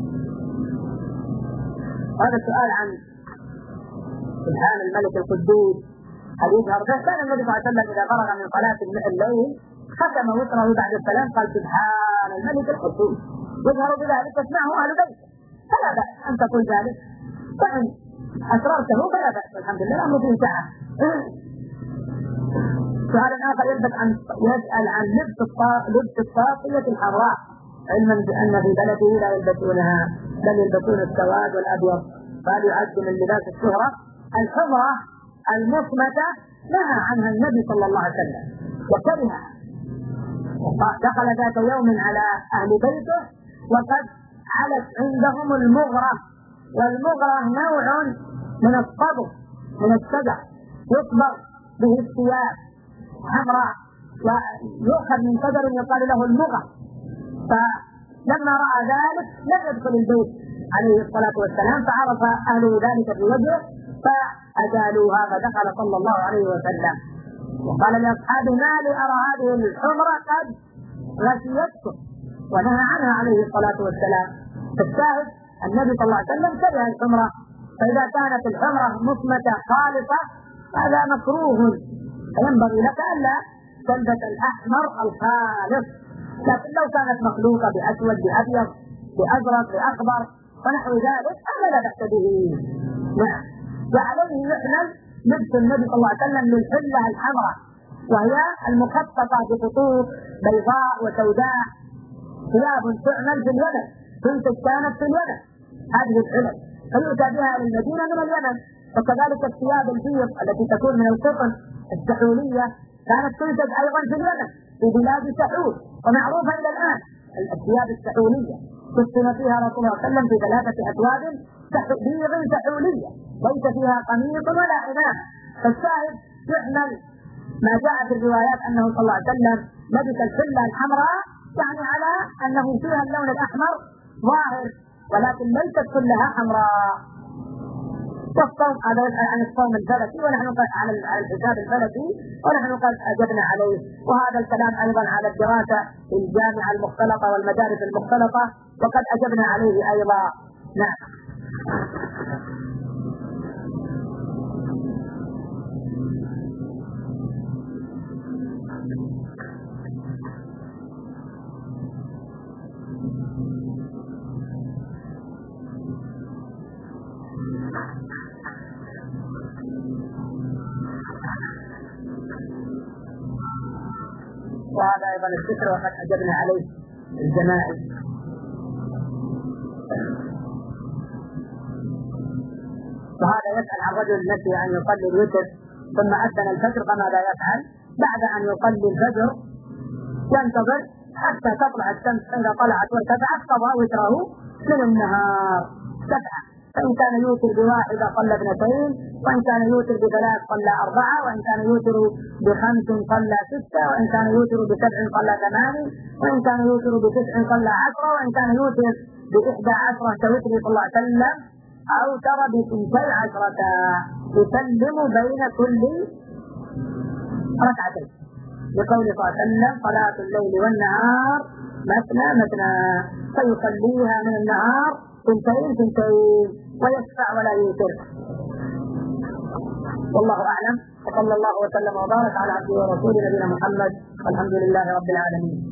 هذا السؤال عن سبحان الملك القدوس هل يظهر به؟ كان النبي صلى الله عليه وسلم إذا فرغ من صلاة الليل ختم وتره بعد السلام قال سبحان الملك القدوس، يظهر بذلك تسمعه أهل بيته، فلا بأس أن تقول ذلك، فإن أسررته فلا بأس، الحمد لله الأمر فيه سعة. سؤال آخر يلبس عن يسأل عن لبس لبس الطاقية الحمراء، علما بأن في بلده لا يلبسونها بل يلبسون السواد والأبيض، فهل يعد من لباس الشهرة؟ الحمرة المصمتة نهى عنها النبي صلى الله عليه وسلم وكرهها. دخل ذات يوم على أهل بيته وقد علت عندهم المغرة، والمغرة نوع من الصبغ من الشجر يصبغ به الثياب حمراء ويؤخذ من شجر يقال له المغرة. فلما رأى ذلك لم يدخل البيت عليه الصلاة والسلام، فعرف أهله ذلك في وجهه فأزالوها، فدخل صلى الله عليه وسلم وقال لأصحابه ما لي أرى هذه الحمرة قد غشيتكم، ونهى عنها عليه الصلاة والسلام. فالشاهد النبي صلى الله عليه وسلم كره الحمرة، فإذا كانت الحمرة مصمتة خالصة هذا مكروه، فينبغي لك ألا تلبس الأحمر الخالص، لكن لو كانت مخلوقة بأسود بأبيض بأزرق بأخضر ونحو ذلك هذا لا بأس به. نعم. وعليه يحمل لبس النبي صلى الله عليه وسلم للحلة الحمراء، وهي المخططة بخطوط بيضاء وسوداء، ثياب تعمل في اليمن تنتج كانت في اليمن هذه الحلل، فيؤتى بها إلى المدينة من اليمن. وكذلك الثياب البيض التي تكون من القطن السحولية كانت تنتج أيضا في اليمن في بلاد سحول، ومعروفة إلى الآن الثياب السحولية كتم فيها رسول الله صلى الله عليه وسلم في ثلاثة أثواب بيض سحولية ليس فيها قميص ولا عمامة. فالشاهد يحمل ما جاء في الروايات أنه صلى الله عليه وسلم لبس الحلة الحمراء يعني على أنه فيها اللون الأحمر ظاهر، ولكن ليست كلها حمراء. والصوم هذا عن الصوم الفلكي ونحن قد على الحساب الفلكي ونحن قد أجبنا عليه، وهذا الكلام أيضا على الدراسة في الجامعة المختلطة والمدارس المختلطة وقد أجبنا عليه أيضا. نعم. وهذا أيضا الفكر وقد أجبنا عليه الجماعي. وهذا يسأل عن رجل نسي أن يصلي الوتر ثم أذن الفجر فماذا يفعل؟ بعد أن يصلي الفجر ينتظر حتى تطلع الشمس، إذا طلعت وارتفعت قضى وتره من النهار سبعة، فإن كان يوتر بواحدة صلى اثنتين، وإن كان يوتر بثلاث صلى أربعة، وإن كان يوتر بخمس صلى ستة، وإن كان يوتر بسبع صلى ثماني، وإن كان يوتر بتسع صلى عشرة، وإن كان يوتر بإحدى عشرة كوتر صلى الله عليه وسلم أو ترى بثنتي عشرة يسلم بين كل ركعتين، لقول صلى الله عليه وسلم صلاة الليل والنهار مثنى مثنى، فيصليها من النهار ثنتين ثنتين ويشفع ولا يوتر. والله أعلم، وصلى الله وسلم وبارك على عبده ورسوله نبينا محمد، والحمد لله رب العالمين.